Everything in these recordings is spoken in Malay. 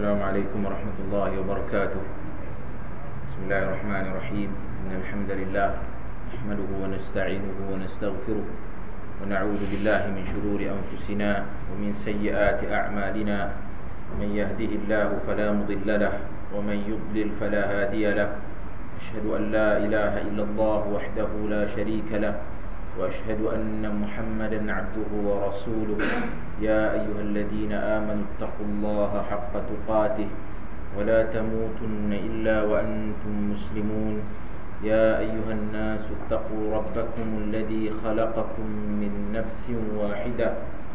السلام عليكم ورحمة الله وبركاته. بسم الله الرحمن الرحيم. إن الحمد لله نحمده ونستعينه ونستغفره ونعوذ بالله من شرور أنفسنا ومن سيئات أعمالنا. من يهده الله فلا مضل له ومن يضلل فلا هادي له. أشهد أن لا إله إلا الله وحده لا شريك له وأشهد أن محمدا عبده ورسوله. يا أيها الذين آمنوا اتقوا الله حق تقاته ولا تموتن إلا وأنتم مسلمون. يا أيها الناس اتقوا ربكم الذي خلقكم من نفس واحدة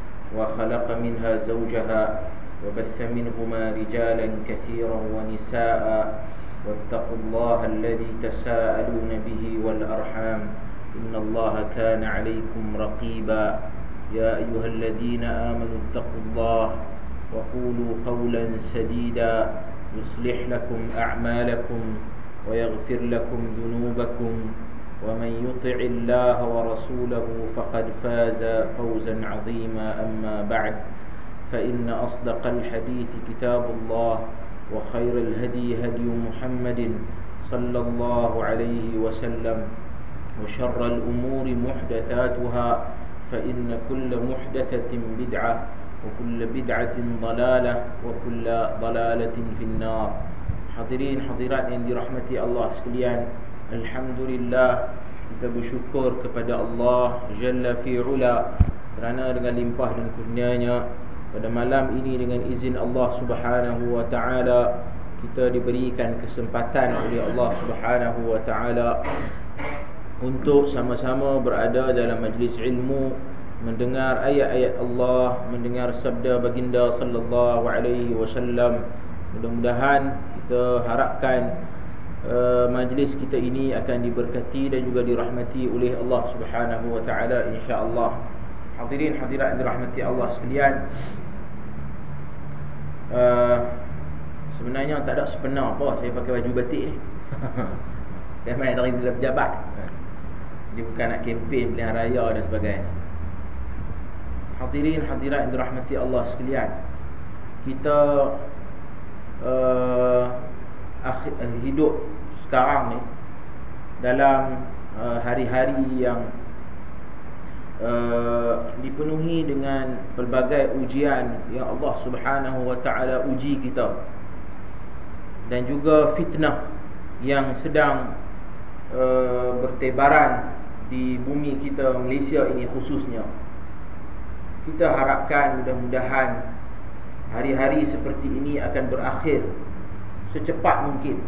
وخلق منها زوجها وبث منهما رجالا كثيرا ونساء واتقوا الله الذي تساءلون به والأرحام إن الله كان عليكم رقيبا. يا أيها الذين آمنوا اتقوا الله وقولوا قولا سديدا يصلح لكم أعمالكم ويغفر لكم ذنوبكم ومن يطع الله ورسوله فقد فاز فوزا عظيما. أما بعد فإن أصدق الحديث كتاب الله وخير الهدي هدي محمد صلى الله عليه وسلم وشر الأمور محدثاتها فإن كل محدثة بدعة وكل بدعة ضلالة وكل ضلالة في النار. Hadirin hadirat yang dirahmati Allah sekalian, alhamdulillah kita bersyukur kepada Allah Jalla fi'ula kerana dengan limpah dan kurnianya pada malam ini dengan izin Allah Subhanahu wa taala kita diberikan kesempatan oleh Allah Subhanahu wa taala untuk sama-sama berada dalam majlis ilmu, mendengar ayat-ayat Allah, mendengar sabda baginda sallallahu alaihi wasallam. Mudah-mudahan kita harapkan majlis kita ini akan diberkati dan juga dirahmati oleh Allah Subhanahu wa taala insya-Allah. Hadirin hadirat dirahmati Allah sekalian, sebenarnya tak ada sebenar apa saya pakai baju batik ni. Saya main dari dalam pejabat. Dia bukan nak kempen pilihan raya dan sebagainya. Hadirin hadirat yang dirahmati Allah sekalian, kita hidup sekarang ni dalam hari-hari yang dipenuhi dengan pelbagai ujian yang Allah Subhanahu wa taala uji kita, dan juga fitnah yang sedang bertebaran di bumi kita Malaysia ini khususnya. Kita harapkan mudah-mudahan hari-hari seperti ini akan berakhir secepat mungkin.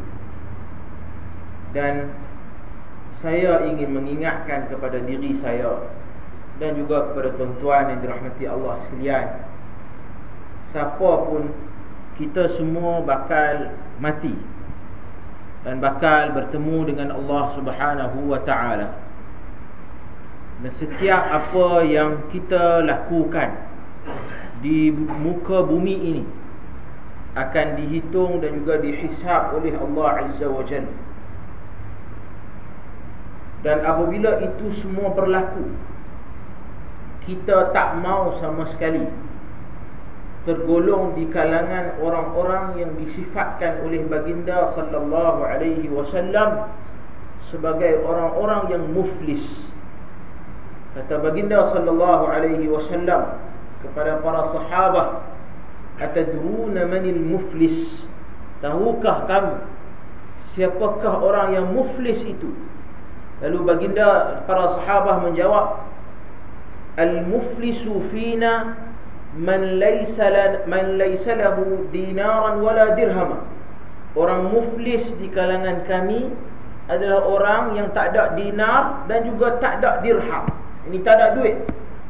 Dan saya ingin mengingatkan kepada diri saya dan juga kepada tuan-tuan yang dirahmati Allah sekalian, siapa pun kita semua bakal mati dan bakal bertemu dengan Allah Subhanahu wa taala. Dan setiap apa yang kita lakukan di muka bumi ini akan dihitung dan juga dihisab oleh Allah Azza wa Jalla. Dan apabila itu semua berlaku, kita tak mau sama sekali tergolong di kalangan orang-orang yang disifatkan oleh baginda sallallahu alaihi wasallam sebagai orang-orang yang muflis. Kata baginda sallallahu alaihi wasallam kepada para sahabat, atadruna manil muflis? Tahukah kamu siapakah orang yang muflis itu? Lalu baginda, para sahabat menjawab, al-muflisu fina man laysa lahu dinaran wala dirham. Orang muflis di kalangan kami adalah orang yang tak ada dinar dan juga tak ada dirham. Ini tak ada duit.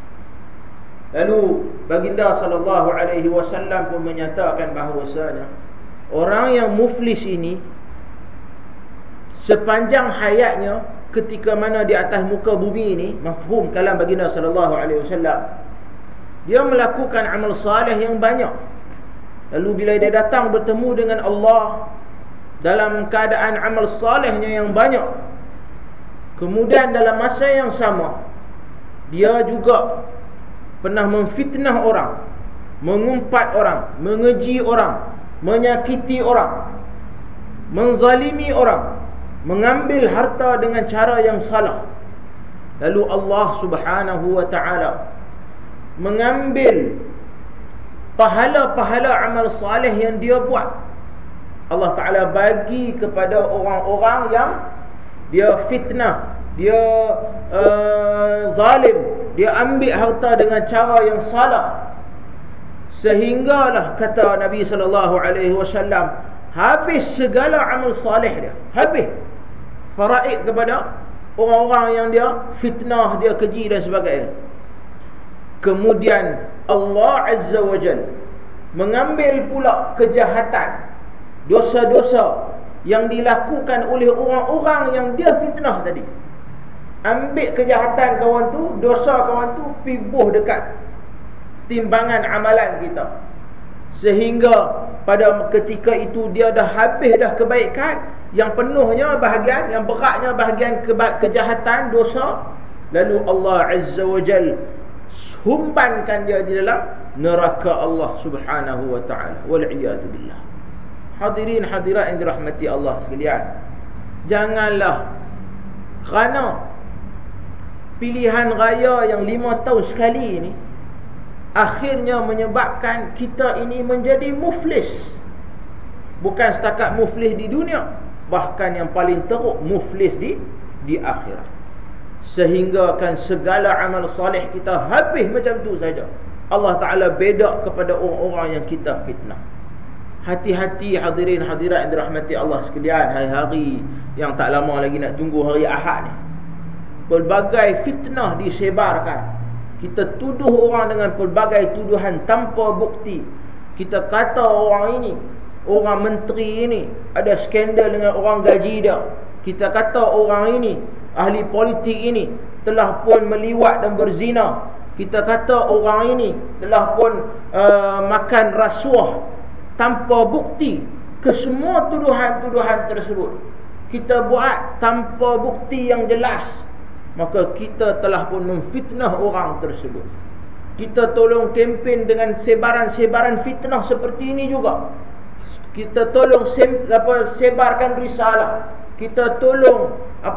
Lalu baginda sallallahu alaihi wasallam pun menyatakan bahawasanya orang yang muflis ini sepanjang hayatnya, ketika mana di atas muka bumi ini, mafhum kalam baginda sallallahu alaihi wasallam, dia melakukan amal saleh yang banyak. Lalu bila dia datang bertemu dengan Allah dalam keadaan amal salehnya yang banyak, kemudian dalam masa yang sama dia juga pernah memfitnah orang, mengumpat orang, mengeji orang, menyakiti orang, menzalimi orang, mengambil harta dengan cara yang salah. Lalu Allah Subhanahu wa ta'ala mengambil pahala-pahala amal saleh yang dia buat. Allah Ta'ala bagi kepada orang-orang yang dia fitnah, dia zalim, dia ambil harta dengan cara yang salah, sehinggalah kata Nabi SAW, habis segala amal saleh dia, habis faraid kepada orang-orang yang dia fitnah, dia keji dan sebagainya. Kemudian Allah Azza wa Jalla mengambil pula kejahatan, dosa-dosa yang dilakukan oleh orang-orang yang dia fitnah tadi. Ambil kejahatan kawan tu, dosa kawan tu, pibuh dekat timbangan amalan kita, sehingga pada ketika itu dia dah habis dah kebaikan, yang penuhnya bahagian, yang beratnya bahagian kejahatan, dosa. Lalu Allah Azza wa Jal humbankan dia di dalam neraka Allah Subhanahu wa ta'ala. Wal'iyadu billah. Hadirin hadirat yang dirahmati Allah sekalian, janganlah kerana pilihan raya yang 5 tahun sekali ini akhirnya menyebabkan kita ini menjadi muflis. Bukan setakat muflis di dunia, bahkan yang paling teruk muflis di akhirat. Sehingga kan segala amal soleh kita habis macam tu saja. Allah Ta'ala beda kepada orang-orang yang kita fitnah. Hati-hati hadirin hadirat yang dirahmati Allah sekalian, hari-hari yang tak lama lagi nak tunggu hari Ahad ni, pelbagai fitnah disebarkan. Kita tuduh orang dengan pelbagai tuduhan tanpa bukti. Kita kata orang ini, orang menteri ini ada skandal dengan orang gaji dia. Kita kata orang ini, ahli politik ini telah pun meliwat dan berzina. Kita kata orang ini telah pun makan rasuah tanpa bukti. Kesemua tuduhan-tuduhan tersebut kita buat tanpa bukti yang jelas, maka kita telah pun memfitnah orang tersebut. Kita tolong kempen dengan sebaran-sebaran fitnah seperti ini juga. Kita tolong sebarkan risalah. Kita tolong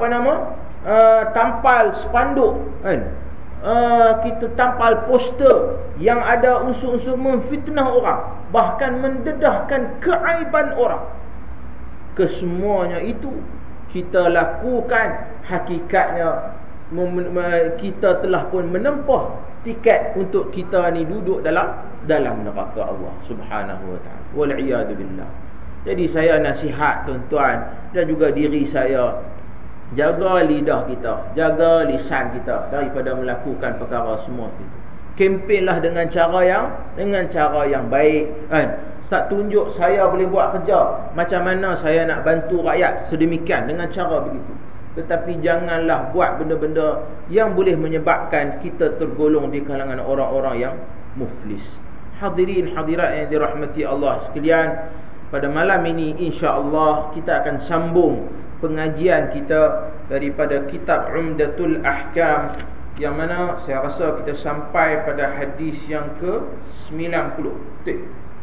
tampal spanduk kan? Kita tampal poster yang ada unsur-unsur memfitnah orang, bahkan mendedahkan keaiban orang. Kesemuanya itu kita lakukan, hakikatnya kita telah pun menempuh tiket untuk kita ni duduk dalam neraka Allah Subhanahu wa ta'ala. Wal'iyadu billah. Jadi saya nasihat tuan-tuan dan juga diri saya, jaga lidah kita, jaga lisan kita daripada melakukan perkara semua itu. Kempenlah dengan cara yang baik kan. Tak tunjuk saya boleh buat kerja, macam mana saya nak bantu rakyat sedemikian dengan cara begitu. Tetapi janganlah buat benda-benda yang boleh menyebabkan kita tergolong di kalangan orang-orang yang muflis. Hadirin hadirat yang dirahmati Allah sekalian, pada malam ini insya-Allah kita akan sambung pengajian kita daripada kitab Umdatul Ahkam, yang mana saya rasa kita sampai pada hadis yang ke-90. Betul?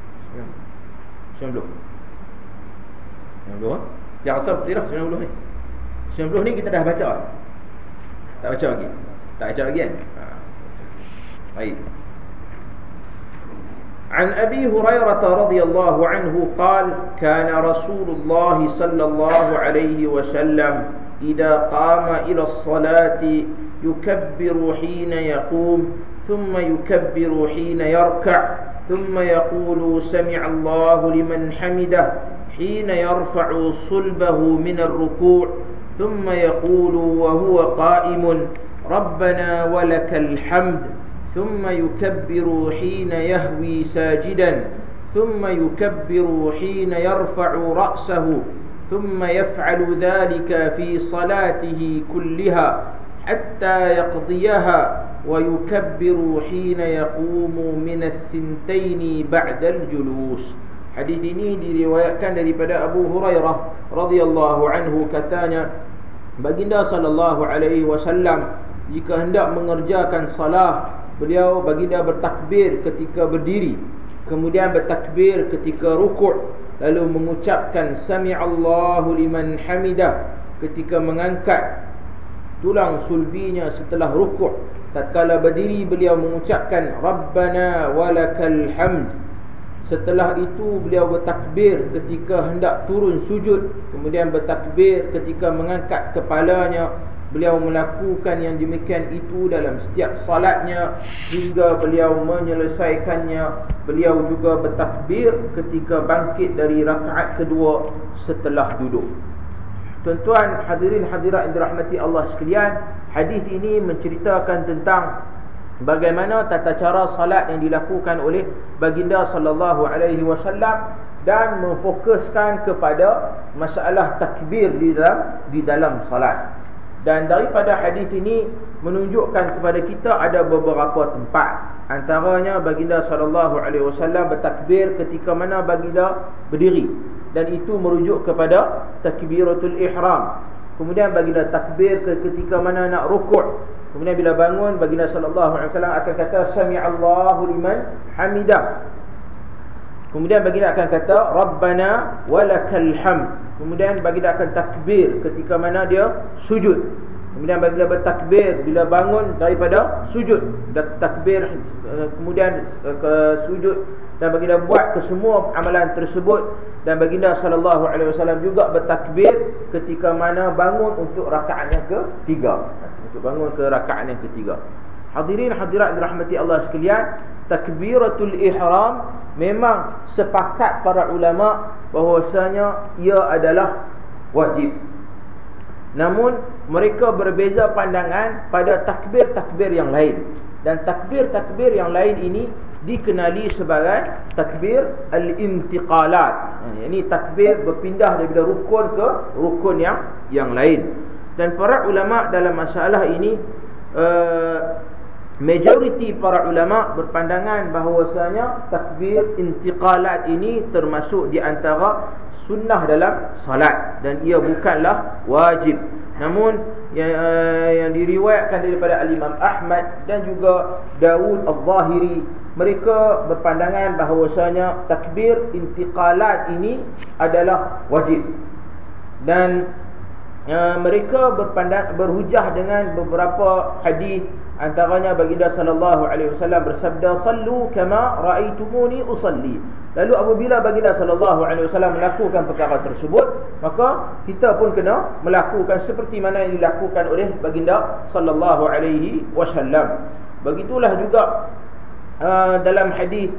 90. 90. Jangan rasa betul dah 90 ni. 90 ni kita dah baca. Tak baca lagi. Tak baca lagi kan? Baik. عن أبي هريرة رضي الله عنه قال كان رسول الله صلى الله عليه وسلم إذا قام إلى الصلاة يكبر حين يقوم ثم يكبر حين يركع ثم يقول سمع الله لمن حمده حين يرفع صلبه من الركوع ثم يقول وهو قائم ربنا ولك الحمد ثم يكبر حين يهوي ساجدا ثم يكبر حين يرفع رأسه ثم يفعل ذلك في صلاته كلها حتى يقضيها ويكبر حين يقوم من الثنتين بعد الجلوس. Hadis ini diriwayatkan daripada Abu Hurairah radhiyallahu anhu, katanya baginda sallallahu alaihi wasallam jika hendak mengerjakan salat, beliau baginda bertakbir ketika berdiri, kemudian bertakbir ketika rukuk, lalu mengucapkan sami'allahu liman hamidah ketika mengangkat tulang sulbinya setelah rukuk. Tatkala berdiri beliau mengucapkan Rabbana walakal hamd. Setelah itu beliau bertakbir ketika hendak turun sujud, kemudian bertakbir ketika mengangkat kepalanya. Beliau melakukan yang demikian itu dalam setiap salatnya hingga beliau menyelesaikannya. Beliau juga bertakbir ketika bangkit dari rakaat kedua setelah duduk. Tuan-tuan hadirin hadirat yang dirahmati Allah sekalian, hadis ini menceritakan tentang bagaimana tata cara salat yang dilakukan oleh baginda sallallahu alaihi wasallam dan memfokuskan kepada masalah takbir di dalam salat. Dan daripada hadis ini menunjukkan kepada kita ada beberapa tempat. Antaranya baginda sallallahu alaihi wasallam bertakbir ketika mana baginda berdiri, dan itu merujuk kepada takbiratul ihram. Kemudian baginda takbir ketika mana nak rukuk. Kemudian bila bangun baginda sallallahu alaihi wasallam akan kata sami'allahu liman hamidah. Kemudian baginda akan kata Rabbana walakal hamd. Kemudian baginda akan takbir ketika mana dia sujud. Kemudian baginda bertakbir bila bangun daripada sujud, takbir kemudian ke sujud, dan baginda buat kesemua amalan tersebut. Dan baginda sallallahu alaihi wasallam juga bertakbir ketika mana bangun untuk rakaat yang ketiga. Untuk bangun ke rakaat yang ketiga. Hadirin hadirat dirahmati Allah sekalian, takbiratul ihram memang sepakat para ulama bahwasanya ia adalah wajib. Namun mereka berbeza pandangan pada takbir-takbir yang lain. Dan takbir-takbir yang lain ini dikenali sebagai takbir al-intiqalat. Ini takbir berpindah daripada rukun ke rukun yang lain. Dan para ulama dalam masalah ini majoriti para ulama berpandangan bahawasanya takbir intiqalat ini termasuk di antara sunnah dalam salat dan ia bukanlah wajib. Namun yang diriwayatkan daripada Al-Imam Ahmad dan juga Dawud Al-Zahiri, mereka berpandangan bahawasanya takbir intiqalat ini adalah wajib. Dan mereka berhujah dengan beberapa hadis. Antaranya baginda sallallahu alaihi wasallam bersabda, "Sallu kama raaitumuni usalli." Lalu apabila baginda sallallahu alaihi wasallam melakukan perkara tersebut, maka kita pun kena melakukan seperti mana yang dilakukan oleh baginda sallallahu alaihi wasallam. Begitulah juga dalam hadis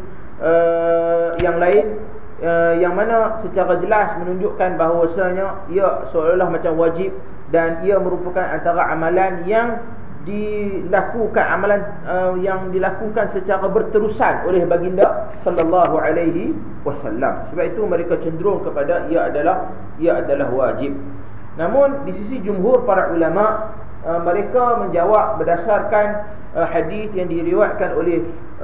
yang lain yang mana secara jelas menunjukkan bahawasanya ia seolah-olah macam wajib, dan ia merupakan antara amalan yang dilakukan, yang dilakukan secara berterusan oleh baginda sallallahu alaihi wasallam. Sebab itu mereka cenderung kepada ia adalah wajib. Namun di sisi jumhur para ulama, mereka menjawab berdasarkan hadis yang diriwayatkan oleh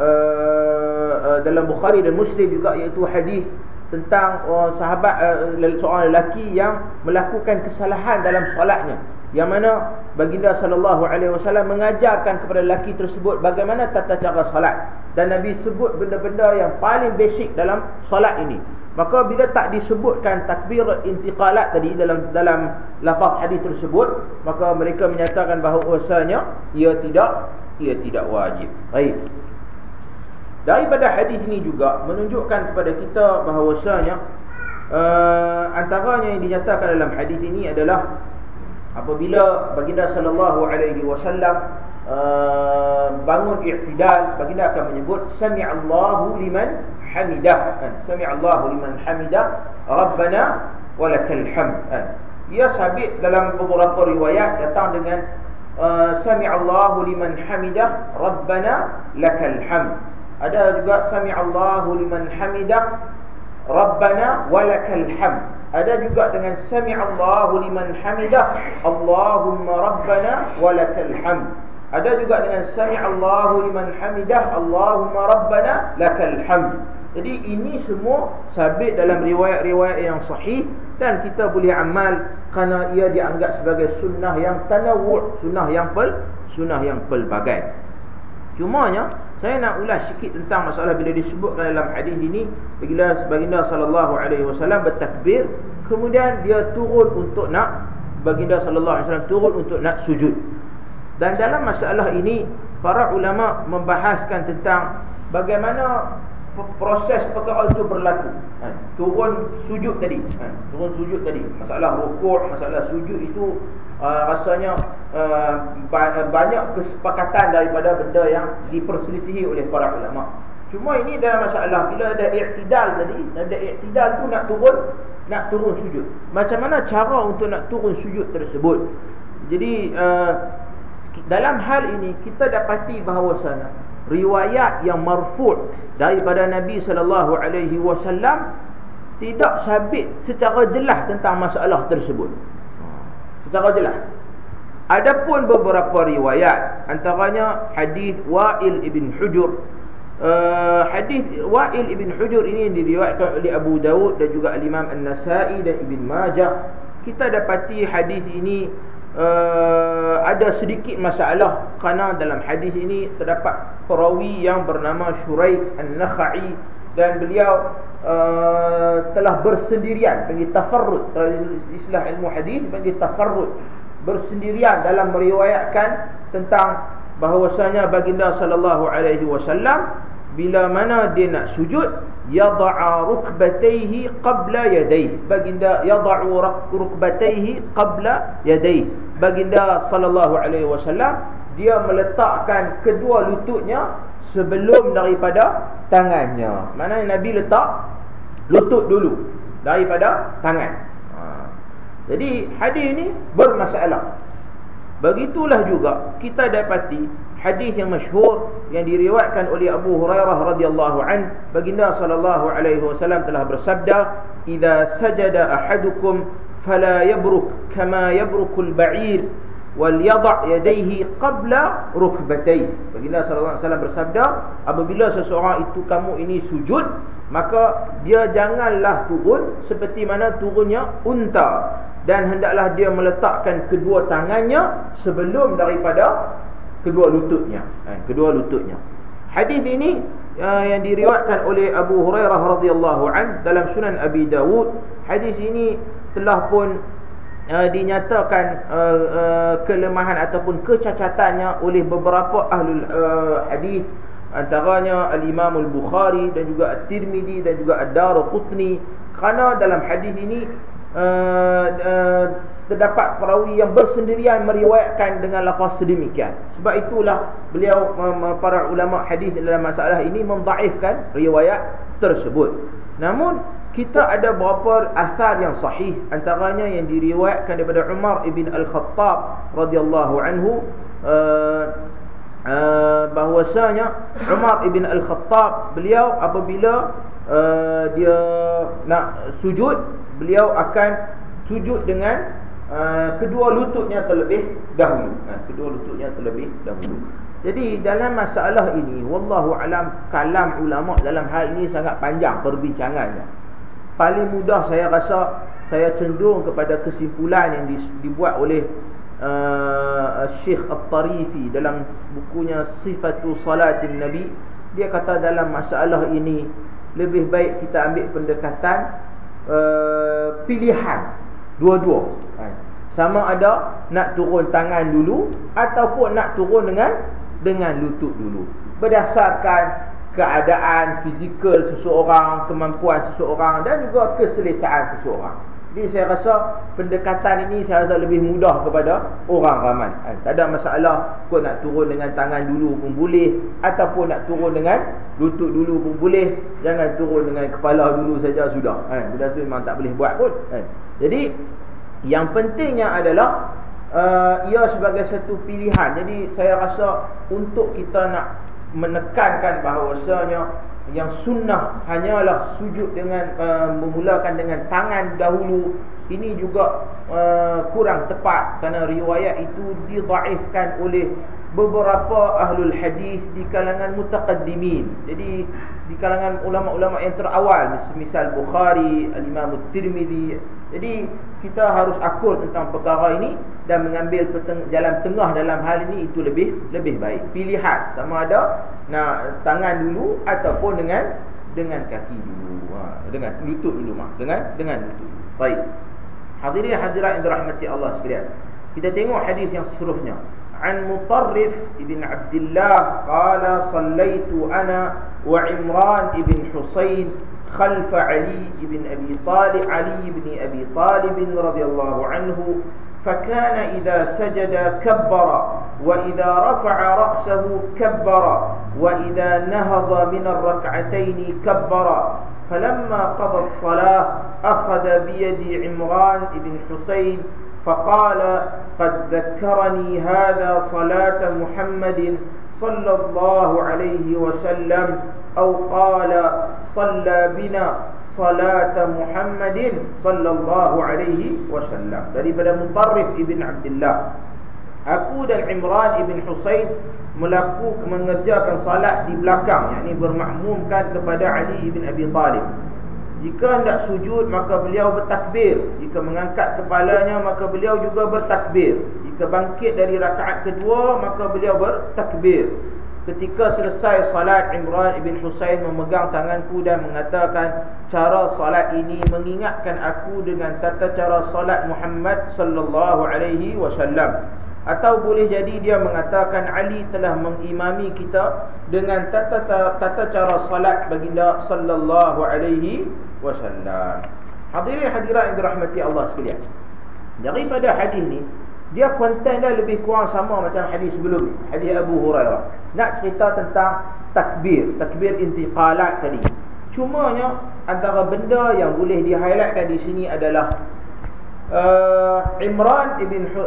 dalam Bukhari dan Muslim juga, iaitu hadis tentang sahabat seorang lelaki yang melakukan kesalahan dalam solatnya, yang mana baginda sallallahu alaihi wasallam mengajarkan kepada lelaki tersebut bagaimana tata cara solat, dan Nabi sebut benda-benda yang paling basic dalam solat ini. Maka bila tak disebutkan takbir intiqalat tadi dalam lafaz hadis tersebut, maka mereka menyatakan bahawasanya ia tidak wajib. Baik. Daripada hadis ini juga menunjukkan kepada kita bahawasanya antaranya yang dinyatakan dalam hadis ini adalah apabila baginda sallallahu alaihi wasallam bangun i'tidal, baginda akan menyebut sami'allahu liman hamidah. Sami'allahu liman hamidah, Rabbana walakal hamd. Ia sabit dalam beberapa riwayat datang dengan sami'allahu liman hamidah, Rabbana lakal hamd. Ada juga sami'allahu liman hamidah, Rabbana walakal hamd. Ada juga dengan sami'allahu liman hamidah, Allahumma rabbana walakal hamd. Ada juga dengan sami'allahu liman hamidah, Allahumma rabbana lakal hamd. Jadi ini semua sabit dalam riwayat-riwayat yang sahih, dan kita boleh amal kerana ia dianggap sebagai sunnah yang tanawwu', sunnah yang pelbagai. Cumanya Saya nak ulas sikit tentang masalah bila disebutkan dalam hadis ini, bila baginda sallallahu alaihi wasallam bertakbir, kemudian dia turun untuk nak, baginda sallallahu alaihi wasallam turun untuk nak sujud. Dan dalam masalah ini para ulama membahaskan tentang bagaimana proses perkara itu berlaku. Turun sujud tadi, masalah rukuk, masalah sujud itu rasanya banyak kesepakatan daripada benda yang diperselisihi oleh para ulama. Cuma ini dalam masalah bila ada i'tidal tadi, ada i'tidal tu nak turun sujud. Macam mana cara untuk nak turun sujud tersebut? Jadi dalam hal ini kita dapati bahawasanya riwayat yang marfu' daripada Nabi sallallahu alaihi wasallam tidak sabit secara jelas tentang masalah tersebut. Secara jelas. Adapun beberapa riwayat, antaranya hadis Wa'il ibn Hujur. Hadis Wa'il ibn Hujur ini diriwayatkan oleh Abu Dawud dan juga Imam An-Nasa'i dan Ibn Majah. Kita dapati hadis ini ada sedikit masalah kerana dalam hadis ini terdapat perawi yang bernama Shuraik An-Nakhai, dan beliau telah bersendirian, panggil tafarrud, istilah ilmu hadis panggil tafarrud, bersendirian dalam meriwayatkan tentang bahawasanya baginda sallallahu alaihi wasallam bila mana dia nak sujud, yada'a rukbatayhi qabla yadayhi, baginda yada'u rukbatayhi qabla yadayhi, baginda sallallahu alaihi wasallam dia meletakkan kedua lututnya sebelum daripada tangannya. Maknanya Nabi letak lutut dulu daripada tangan. Jadi hadis ini bermasalah. Begitulah juga kita dapati hadis yang masyhur yang diriwayatkan oleh Abu Hurairah radhiyallahu an, baginda sallallahu alaihi wasallam telah bersabda, "Idza sajada ahadukum fala yabruk kama yabrukul ba'ir wal yada' yadayhi qabla rukbatayhi." Baginda sallallahu alaihi wasallam bersabda, apabila seseorang itu kamu ini sujud, maka dia janganlah turun seperti mana turunnya unta, dan hendaklah dia meletakkan kedua tangannya sebelum daripada kedua lututnya. Hadis ini yang diriwayatkan oleh Abu Hurairah radhiyallahu an dalam Sunan Abi Dawud. Hadis ini telah pun dinyatakan kelemahan ataupun kecacatannya oleh beberapa ahlul hadis, antaranya Al-Imam Al-Bukhari dan juga At-Tirmidzi dan juga Ad-Darqutni, kerana dalam hadis ini terdapat perawi yang bersendirian meriwayatkan dengan lafaz sedemikian. Sebab itulah beliau, para ulama hadis dalam masalah ini mendhaifkan riwayat tersebut. Namun kita ada beberapa asar yang sahih, antaranya yang diriwayatkan daripada Umar ibn Al-Khattab radhiyallahu anhu, bahwasanya Umar ibn Al-Khattab beliau apabila dia nak sujud, beliau akan sujud dengan kedua lututnya terlebih dahulu. Jadi dalam masalah ini, wallahu alam, kalam ulama dalam hal ini sangat panjang perbincangannya. Paling mudah saya rasa, saya cenderung kepada kesimpulan yang dibuat oleh Syekh At-Tarifi dalam bukunya Sifatu Salatin Nabi. Dia kata dalam masalah ini lebih baik kita ambil pendekatan pilihan dua-dua. Sama ada nak turun tangan dulu ataupun nak turun dengan lutut dulu, berdasarkan keadaan fizikal seseorang, kemampuan seseorang dan juga keselesaan seseorang. Jadi saya rasa pendekatan ini saya rasa lebih mudah kepada orang ramai. Tak ada masalah kau nak turun dengan tangan dulu pun boleh, ataupun nak turun dengan lutut dulu pun boleh. Jangan turun dengan kepala dulu saja sudah. Benda tu memang tak boleh buat pun. Jadi yang pentingnya adalah ia sebagai satu pilihan. Jadi saya rasa untuk kita nak menekankan bahawasanya yang sunnah hanyalah sujud dengan memulakan dengan tangan dahulu, ini juga kurang tepat, kerana riwayat itu didhaifkan oleh beberapa ahlul hadis di kalangan mutaqaddimin. Jadi di kalangan ulama-ulama yang terawal, misal Bukhari, Al-Imam At-Tirmidzi, Jadi kita harus akur tentang perkara ini dan mengambil jalan tengah dalam hal ini, itu lebih baik. Pilihan sama ada nak tangan dulu ataupun dengan kaki dulu. Dengan lutut dulu dengan lutut. Baik. Hadirin hadirat yang dirahmati Allah sekalian. Kita tengok hadis yang seterusnya. An Mutarrif ibn Abdullah qala sallaitu ana wa Imran ibn Husain خلف علي بن أبي طالب رضي الله عنه فكان إذا سجد كبر وإذا رفع رأسه كبر وإذا نهض من الركعتين كبر فلما قضى الصلاة أخذ بيد عمران بن حسين فقال قد ذكرني هذا صلاة محمد صلى الله عليه وسلم أو قال صلى بنا صلاة محمد صلى الله عليه وسلم. Daripada Mutarrif ibn Abdullah, aku dan Imran ibn Husain mengerjakan salat di belakang, yakni bermakmumkan kepada Ali ibn Abi Talib. Jika hendak sujud maka beliau bertakbir, jika mengangkat kepalanya maka beliau juga bertakbir, jika bangkit dari rakaat kedua maka beliau bertakbir. Ketika selesai salat, Imran ibn Husain memegang tanganku dan mengatakan, cara salat ini mengingatkan aku dengan tata cara salat Muhammad sallallahu alaihi wasallam. Atau boleh jadi dia mengatakan Ali telah mengimami kita dengan tata cara salat baginda sallallahu alaihi wasallam. Hadirin hadirat yang dirahmati Allah sekalian, daripada hadis ni dia konten dia lebih kurang sama macam hadis sebelum ni, hadis Abu Hurairah. Nak cerita tentang takbir intiqalat tadi. Cumanya antara benda yang boleh di-highlightkan di sini adalah Imran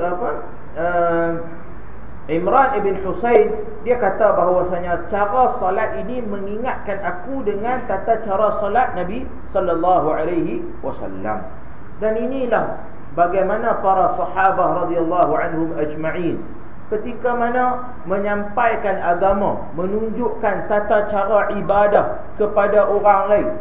ibn Husain, dia kata bahawasanya cara salat ini mengingatkan aku dengan tata cara salat Nabi sallallahu alaihi wasallam. Dan inilah bagaimana para sahabah radhiyallahu anhum ajma'in ketika mana menyampaikan agama, menunjukkan tata cara ibadah kepada orang lain,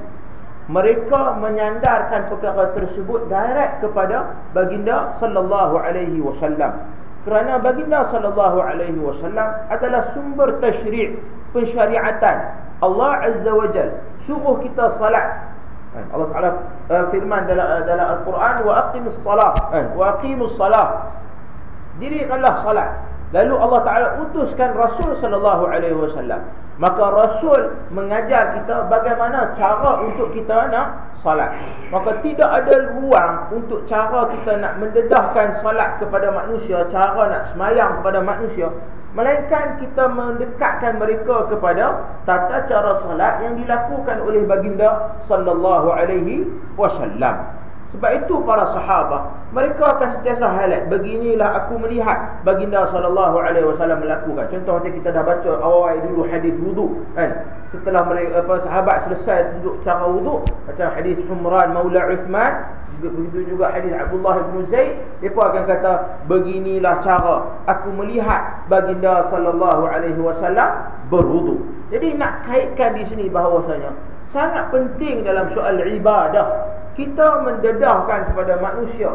mereka menyandarkan perkara tersebut direct kepada baginda sallallahu alaihi wasallam. Kerana baginda sallallahu alaihi wasallam adalah sumber tasyri', pensyariatan. Allah azza wa jalla suruh kita salat. Allah Taala firman dalam Al-Quran, wa aqimus salah, wa aqimus salah, dirikanlah salat. Lalu Allah Taala utuskan Rasul sallallahu alaihi wasallam. Maka Rasul mengajar kita bagaimana cara untuk kita nak salat. Maka tidak ada ruang untuk cara kita nak mendedahkan salat kepada manusia, cara nak semayang kepada manusia, melainkan kita mendekatkan mereka kepada tata cara salat yang dilakukan oleh baginda sallallahu alaihi wasallam. Sebab itu para sahabat, mereka akan sentiasa highlight, beginilah aku melihat baginda sallallahu alaihi wasallam melakukan. Contoh macam kita dah baca awal dulu hadis wudu kan. Setelah mereka sahabat selesai duduk cara wudu, macam hadis Humran Maula Uthman, begitu juga hadis Abdullah bin Zaid, mereka akan kata beginilah cara aku melihat baginda sallallahu alaihi wasallam berwudu. Jadi nak kaitkan di sini bahawasanya sangat penting dalam soal ibadah kita mendedahkan kepada manusia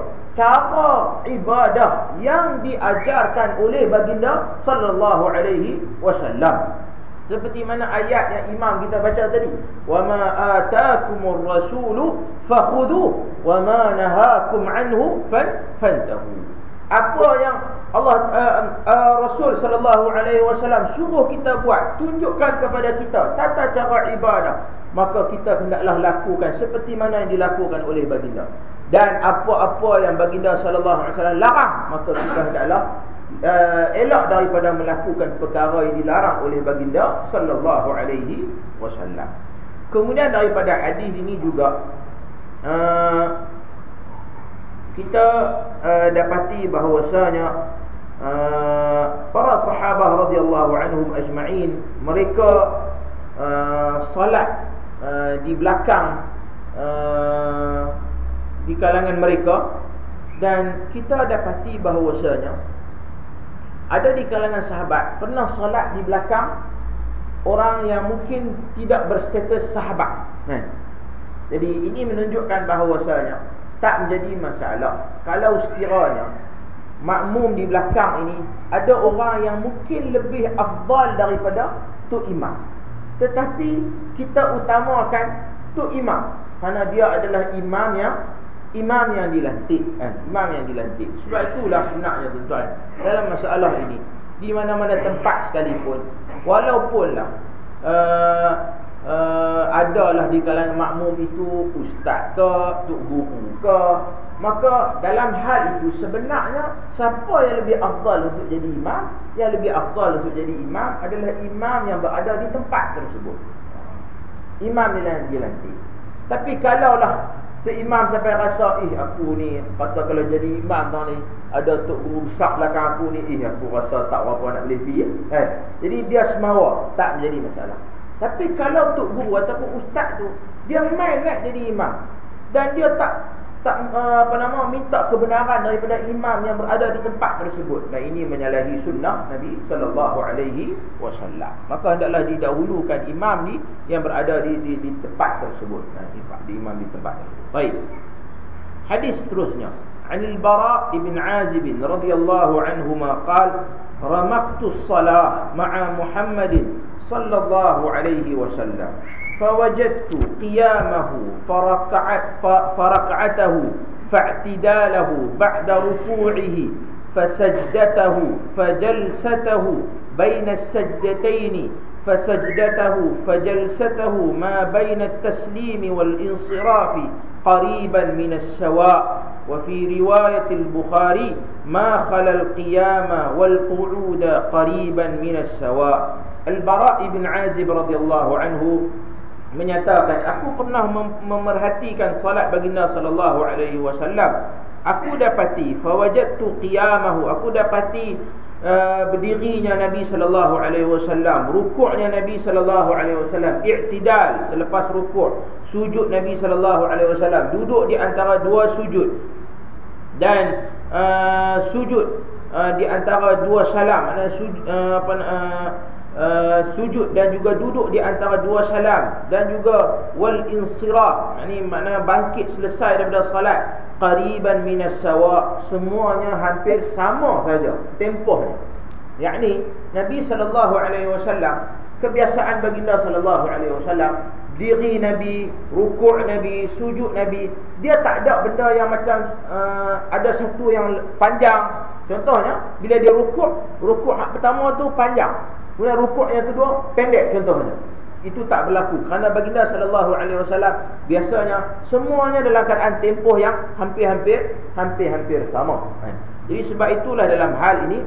cara ibadah yang diajarkan oleh baginda sallallahu alaihi wasallam. Seperti mana ayat yang imam kita baca tadi, wa ma ataakumur rasulu fakhudhu wa ma nahakum anhu fantahu. Apa yang Allah Rasul sallallahu alaihi wasallam suruh kita buat, tunjukkan kepada kita tata cara ibadah, maka kita hendaklah lakukan seperti mana yang dilakukan oleh baginda. Dan apa-apa yang baginda sallallahu alaihi wasallam larang, maka kita hendaklah elak daripada melakukan perkara yang dilarang oleh baginda sallallahu alaihi wasallam. Kemudian daripada hadis ini juga kita dapati bahawasanya para sahabah radhiyallahu anhum ajma'in, mereka salat di belakang di kalangan mereka. Dan kita dapati bahawasanya ada di kalangan sahabat pernah salat di belakang orang yang mungkin tidak berstatus sahabat. Jadi ini menunjukkan bahawasanya tak menjadi masalah. Kalau sekiranya makmum di belakang ini ada orang yang mungkin lebih afdal daripada tok imam, tetapi kita utamakan tok imam kerana dia adalah imam yang dilantik, imam yang dilantik. Sebab itulah sebenarnya tuan-tuan, dalam masalah ini di mana-mana tempat sekalipun, walaupunlah adalah di kalangan makmum itu ustaz ke, tok guru ke, maka dalam hal itu sebenarnya siapa yang lebih afdal untuk jadi imam? Yang lebih afdal untuk jadi imam adalah imam yang berada di tempat tersebut. Imam yang dilantik. Tapi kalaulah tok imam sampai rasa, aku ni rasa kalau jadi imam tau ni ada tok guru besar belakang aku ni, aku rasa tak berapa nak boleh pergi. Jadi dia semawar, tak menjadi masalah. Tapi kalau tok guru ataupun ustaz tu dia main nak jadi imam dan dia tak minta kebenaran daripada imam yang berada di tempat tersebut, dan ini menyalahi sunnah Nabi sallallahu alaihi wasallam, maka hendaklah didahulukan imam yang berada di tempat tersebut. Di imam di tempat tersebut. Baik. Hadis seterusnya, Anil Bara' ibn Azib radhiyallahu anhuma qala ramaqtu as-salah ma'a Muhammadin sallallahu alaihi wasallam فوجدت قيامه فركعته فاعتداله بعد ركوعه فسجدته فجلسته بين السجدتين فسجدته فجلسته ما بين التسليم والانصراف قريبا من السواء وفي رواية البخاري ما خلا القيام والقعود قريبا من السواء. Al-Bara' ibn Azib radhiyallahu anhu menyatakan, aku pernah memerhatikan salat baginda sallallahu alaihi wasallam. Aku dapati fawajadtu qiyamahu, aku dapati berdirinya Nabi sallallahu alaihi wasallam, rukuknya Nabi sallallahu alaihi wasallam, i'tidal selepas rukuk, sujud Nabi sallallahu alaihi wasallam, duduk di antara dua sujud, dan sujud di antara dua salam, sujud dan juga duduk di antara dua salam, dan juga wal insiraf, ini makna bangkit selesai daripada salat, qariban minas sawa, semuanya hampir sama saja tempohnya. Yakni Nabi sallallahu alaihi wasallam, kebiasaan baginda sallallahu alaihi wasallam, diri Nabi, rukuk Nabi, sujud Nabi, dia tak ada benda yang macam ada satu yang panjang. Contohnya bila dia rukuk hak pertama tu panjang, kemudian rukuk yang kedua pendek contohnya. Itu tak berlaku kerana baginda sallallahu alaihi wasallam biasanya semuanya dalam keadaan tempoh yang hampir sama. Jadi sebab itulah dalam hal ini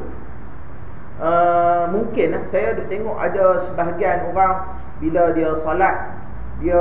mungkin saya duk tengok ada sebahagian orang bila dia salat, dia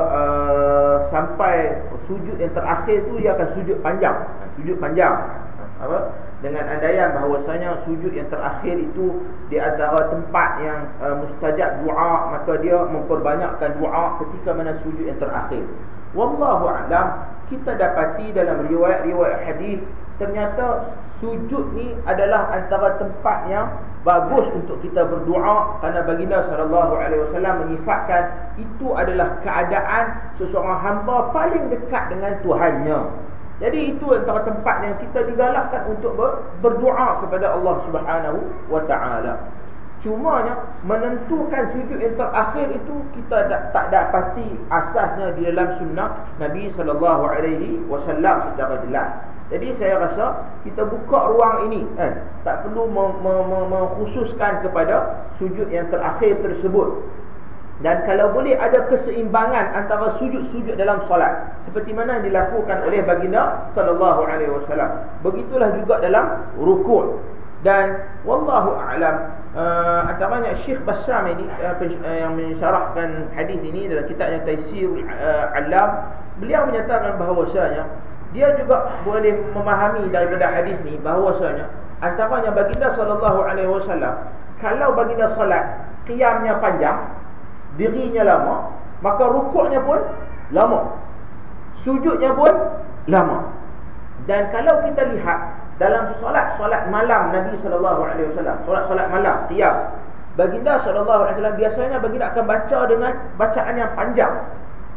sampai sujud yang terakhir tu dia akan sujud panjang. Dengan andaian bahawasanya sujud yang terakhir itu di antara tempat yang mustajab doa, maka dia memperbanyakkan doa ketika mana sujud yang terakhir. Wallahu a'lam, kita dapati dalam riwayat hadis ternyata sujud ni adalah antara tempat yang bagus untuk kita berdoa, kerana baginda sallallahu alaihi wasallam menyifatkan itu adalah keadaan seseorang hamba paling dekat dengan Tuhannya. Jadi itu antara tempat yang kita digalakkan untuk berdoa kepada Allah Subhanahu wa taala. Cumanya menentukan sujud yang terakhir itu kita tak dapati asasnya di dalam sunnah Nabi sallallahu alaihi wasallam secara jelas. Jadi saya rasa kita buka ruang ini, tak perlu mengkhususkan kepada sujud yang terakhir tersebut. Dan kalau boleh ada keseimbangan antara sujud-sujud dalam solat, seperti mana yang dilakukan oleh baginda sallallahu alaihi wasallam. Begitulah juga dalam rukuk. Dan wallahu a'lam, antaranya Syekh Bassam ini yang mensyarahkan hadis ini dalam kitabnya Taysirul Alam, beliau menyatakan bahawasanya dia juga boleh memahami daripada hadis ni bahawasanya antaranya baginda sallallahu alaihi wasallam, kalau baginda solat qiyamnya panjang, dirinya lama, maka rukuknya pun lama, sujudnya pun lama. Dan kalau kita lihat dalam solat malam Nabi sallallahu alaihi wasallam, solat malam qiyam, baginda sallallahu alaihi wasallam biasanya baginda akan baca dengan bacaan yang panjang.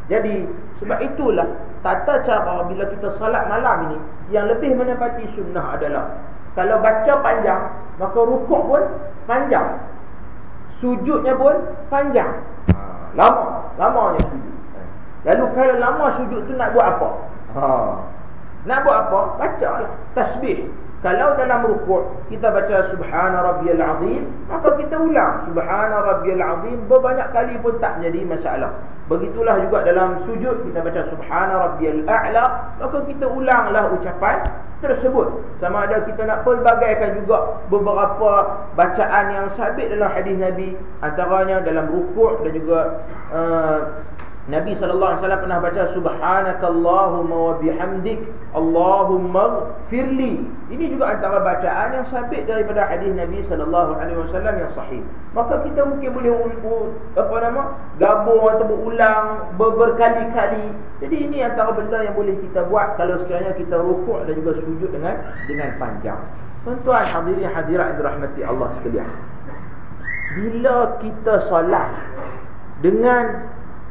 Jadi sebab itulah tata cara bila kita solat malam ini yang lebih menepati sunnah adalah kalau baca panjang, maka rukuk pun panjang, sujudnya pun panjang. Lamanya sujud. Lalu kalau lama sujud tu nak buat apa? Nak buat apa? Bacalah tasbih. Kalau dalam rukuk kita baca subhana rabbiyal azim, maka kita ulang subhana rabbiyal azim berbanyak kali pun tak menjadi masalah. Begitulah juga dalam sujud kita baca subhana rabbiyal a'la, maka kita ulanglah ucapan tersebut. Sama ada kita nak pelbagaikan juga beberapa bacaan yang sabit dalam hadis Nabi, antaranya dalam rukuk dan juga Nabi SAW pernah baca subhanakallahumma wa bihamdik Allahumma ighfirli. Ini juga antara bacaan yang sabit daripada hadis Nabi SAW yang sahih. Maka kita mungkin boleh gabung atau berulang berkali-kali. Jadi ini antara benda yang boleh kita buat kalau sekiranya kita rukuk dan juga sujud dengan panjang. Tuan-tuan hadirin hadirat yang dirahmati Allah sekalian, bila kita solat dengan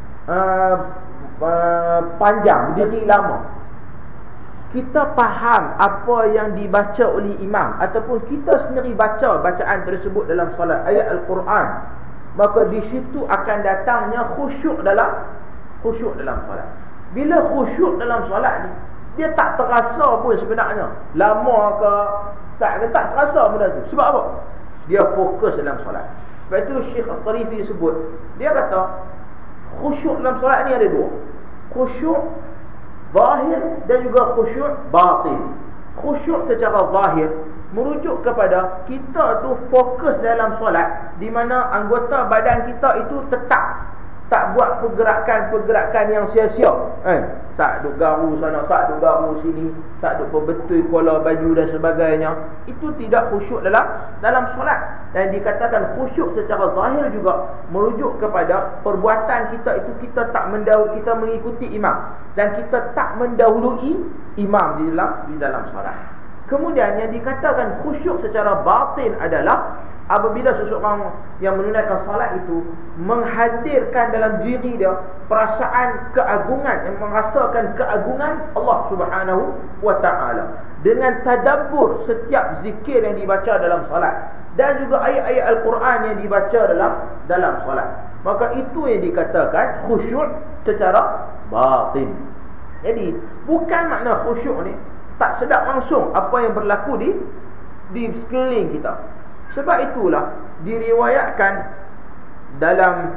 panjang, berdiri lama, kita faham apa yang dibaca oleh imam ataupun kita sendiri baca bacaan tersebut dalam solat ayat Al-Quran, maka di situ akan datangnya khusyuk dalam solat. Bila khusyuk dalam solat ni, dia tak terasa pun sebenarnya lama ke tak terasa benda tu. Sebab apa? Dia fokus dalam solat. Sebab itu Syekh Al-Qarifi sebut, dia kata khusyuk dalam solat ni ada dua, khusyuk zahir dan juga khusyuk batin. Khusyuk secara zahir merujuk kepada kita tu fokus dalam solat, di mana anggota badan kita itu tetap, tak buat pergerakan-pergerakan yang sia-sia. Sak duk garu sana, sak duk garu sini, sak duk berbetui kola baju dan sebagainya. Itu tidak khusyuk dalam solat. Dan dikatakan khusyuk secara zahir juga merujuk kepada perbuatan kita itu kita tak kita mengikuti imam dan kita tak mendahului imam di dalam solat. Kemudian yang dikatakan khusyuk secara batin adalah apabila seseorang yang menunaikan salat itu menghadirkan dalam diri dia perasaan keagungan, yang merasakan keagungan Allah Subhanahu wa taala dengan tadabbur setiap zikir yang dibaca dalam salat dan juga ayat-ayat Al-Quran yang dibaca dalam salat. Maka itu yang dikatakan khusyuk secara batin. Jadi bukan makna khusyuk ni tak sedap langsung apa yang berlaku di sekeliling kita. Sebab itulah diriwayatkan dalam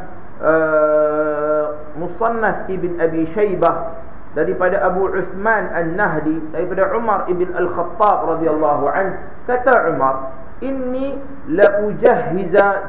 Musannaf Ibn Abi Shaybah daripada Abu Uthman An-Nahdi, daripada Umar Ibn Al-Khattab radhiyallahu anhu, kata Umar, inni la ujahhiza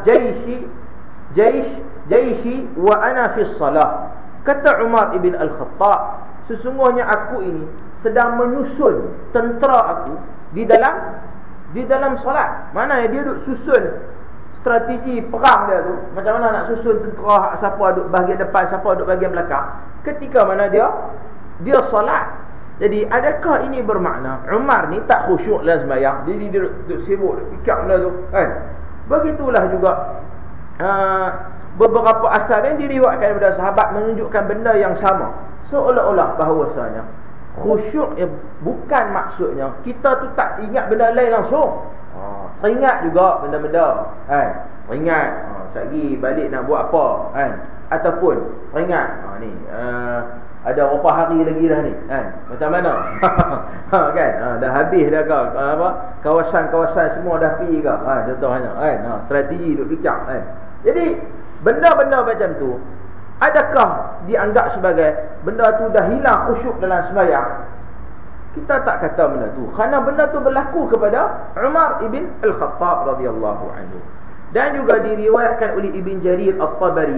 jaishi wa ana fi shalah. Kata Umar Ibn Al-Khattab, sesungguhnya aku ini sedang menyusun tentera aku di dalam solat. Mana dia duk susun strategi perang dia tu, macam mana nak susun tentera, siapa duk bahagian depan, siapa duk bahagian belakang, ketika mana dia solat. Jadi adakah ini bermakna Umar ni tak khusyuk dalam sembahyang? Dia duk sibuk fikir benda tu kan? Begitulah juga beberapa asar yang diriwayatkan daripada sahabat menunjukkan benda yang sama, seolah-olah bahawasanya khusyuk bukan maksudnya kita tu tak ingat benda lain langsung. Teringat juga benda-benda teringat sekali balik nak buat apa ataupun teringat ada berapa hari lagi dah ni macam mana kan dah habis dah ke kawasan-kawasan semua dah pergi ke contohnya strategi duk fikir Jadi benda-benda macam tu, adakah dianggap sebagai benda tu dah hilang khusyuk dalam sembahyang? Kita tak kata benda tu, kerana benda tu berlaku kepada Umar ibn Al-Khattab radhiyallahu anhu. Dan juga diriwayatkan oleh Ibn Jarir At-Tabari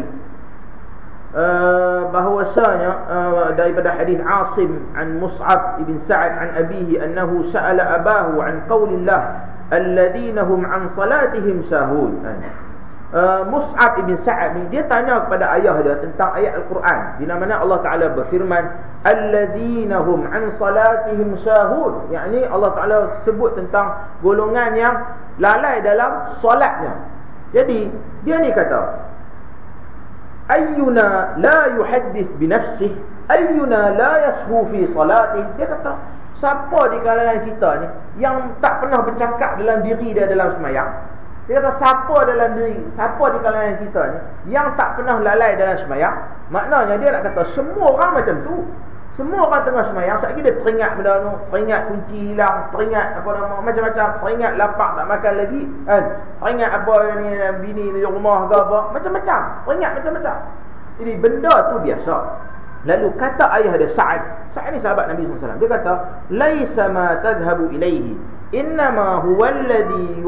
bahwasanya daripada hadis Asim an Mus'ab ibn Sa'ad an abihi annahu sa'ala abahu an qaulillah alladhina hum an salatihim sahun. Mus'ab ibn Sa'ad ni dia tanya kepada ayah dia tentang ayat Al-Quran di mana Allah Ta'ala berfirman alladzina hum an salatihim sahun, yakni Allah Ta'ala sebut tentang golongan yang lalai dalam solatnya. Jadi dia ni kata ayyuna la yuhaddith bi nafsihi, ayyuna la yashu fi salatihi. Dia kata, siapa di kalangan kita ni yang tak pernah bercakap dalam diri dia dalam sembahyang? Dia kata, siapa di kalangan kita ni yang tak pernah lalai dalam sembahyang? Maknanya dia nak kata semua orang macam tu. Semua orang tengah sembahyang, sekali dia teringat benda tu, teringat kunci hilang, teringat apa nama, macam-macam, teringat lapar tak makan lagi, kan? Teringat apa ni, bini di rumah ke apa, macam-macam, teringat macam-macam. Jadi benda tu biasa. Lalu kata ayah dia Sa'ad ni sahabat Nabi SAW, dia kata, laisa ma tadhhabu ilaihi, innama huwa alladhi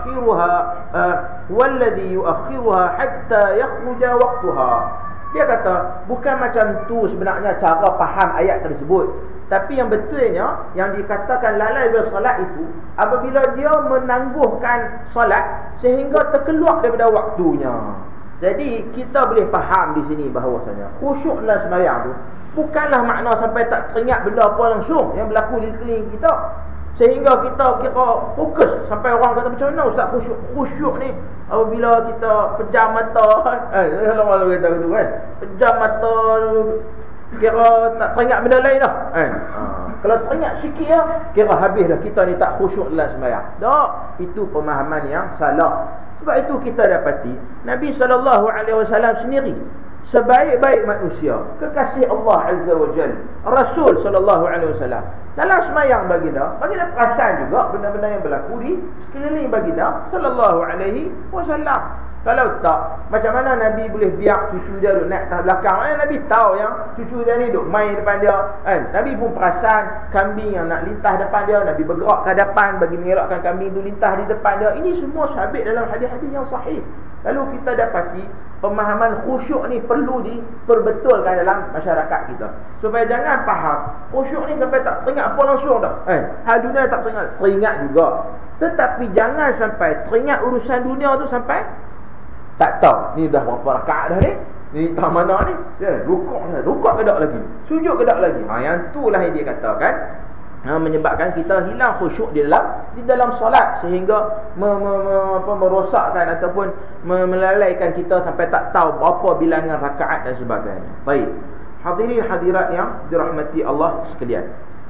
yuakhiruha hatta yakhruja waqtuha. Dia kata, bukan macam tu sebenarnya cara faham ayat tersebut. Tapi yang betulnya, yang dikatakan lalai bersolat itu, apabila dia menangguhkan solat sehingga terkeluar daripada waktunya. Jadi kita boleh faham di sini bahawasanya khusyuk dalam sembahyang tu bukanlah makna sampai tak teringat benda apa langsung yang berlaku di sekeliling kita, sehingga kita kira fokus sampai orang kata, macam mana ustaz khusyuk ni apabila kita pejam mata, kalau orang kata gitu kan, pejam mata kira tak teringat benda lain dah, kan? Kalau teringat sikit lah, kira habis dah kita ni tak khusyuk dalam sembahyang. Tak, itu pemahaman yang salah. Sebab itu kita dapati Nabi SAW sendiri, sebaik-baik manusia, kekasih Allah Azza wa Jalla, Rasul SAW, dalam sembahyang baginda perasan juga benda-benda yang berlaku di sekeliling baginda sallallahu alaihi wasallam. Kalau tak, macam mana Nabi boleh biar cucu dia duduk naik atas belakang? Nabi tahu yang cucu dia ni duduk main depan dia, kan? Nabi pun perasan kambing yang nak lintas depan dia, Nabi bergerak ke hadapan bagi mengelakkan kambing itu lintas di depan dia. Ini semua sabit dalam hadis-hadis yang sahih. Lalu kita dapati pemahaman khusyuk ni perlu diperbetulkan dalam masyarakat kita, supaya jangan faham khusyuk ni sampai tak teringat apa langsung dah, hal dunia tak teringat juga. Tetapi jangan sampai teringat urusan dunia tu sampai tak tahu ni dah berapa rakaat dah ni tak mana ni, rukuk ke tak lagi, sujud ke tak lagi. Yang itulah yang dia katakan menyebabkan kita hilang khusyuk di dalam solat, sehingga merosakkan ataupun melalaikan kita sampai tak tahu berapa bilangan rakaat dan sebagainya. Baik, hadirin hadirat yang dirahmati Allah sekalian,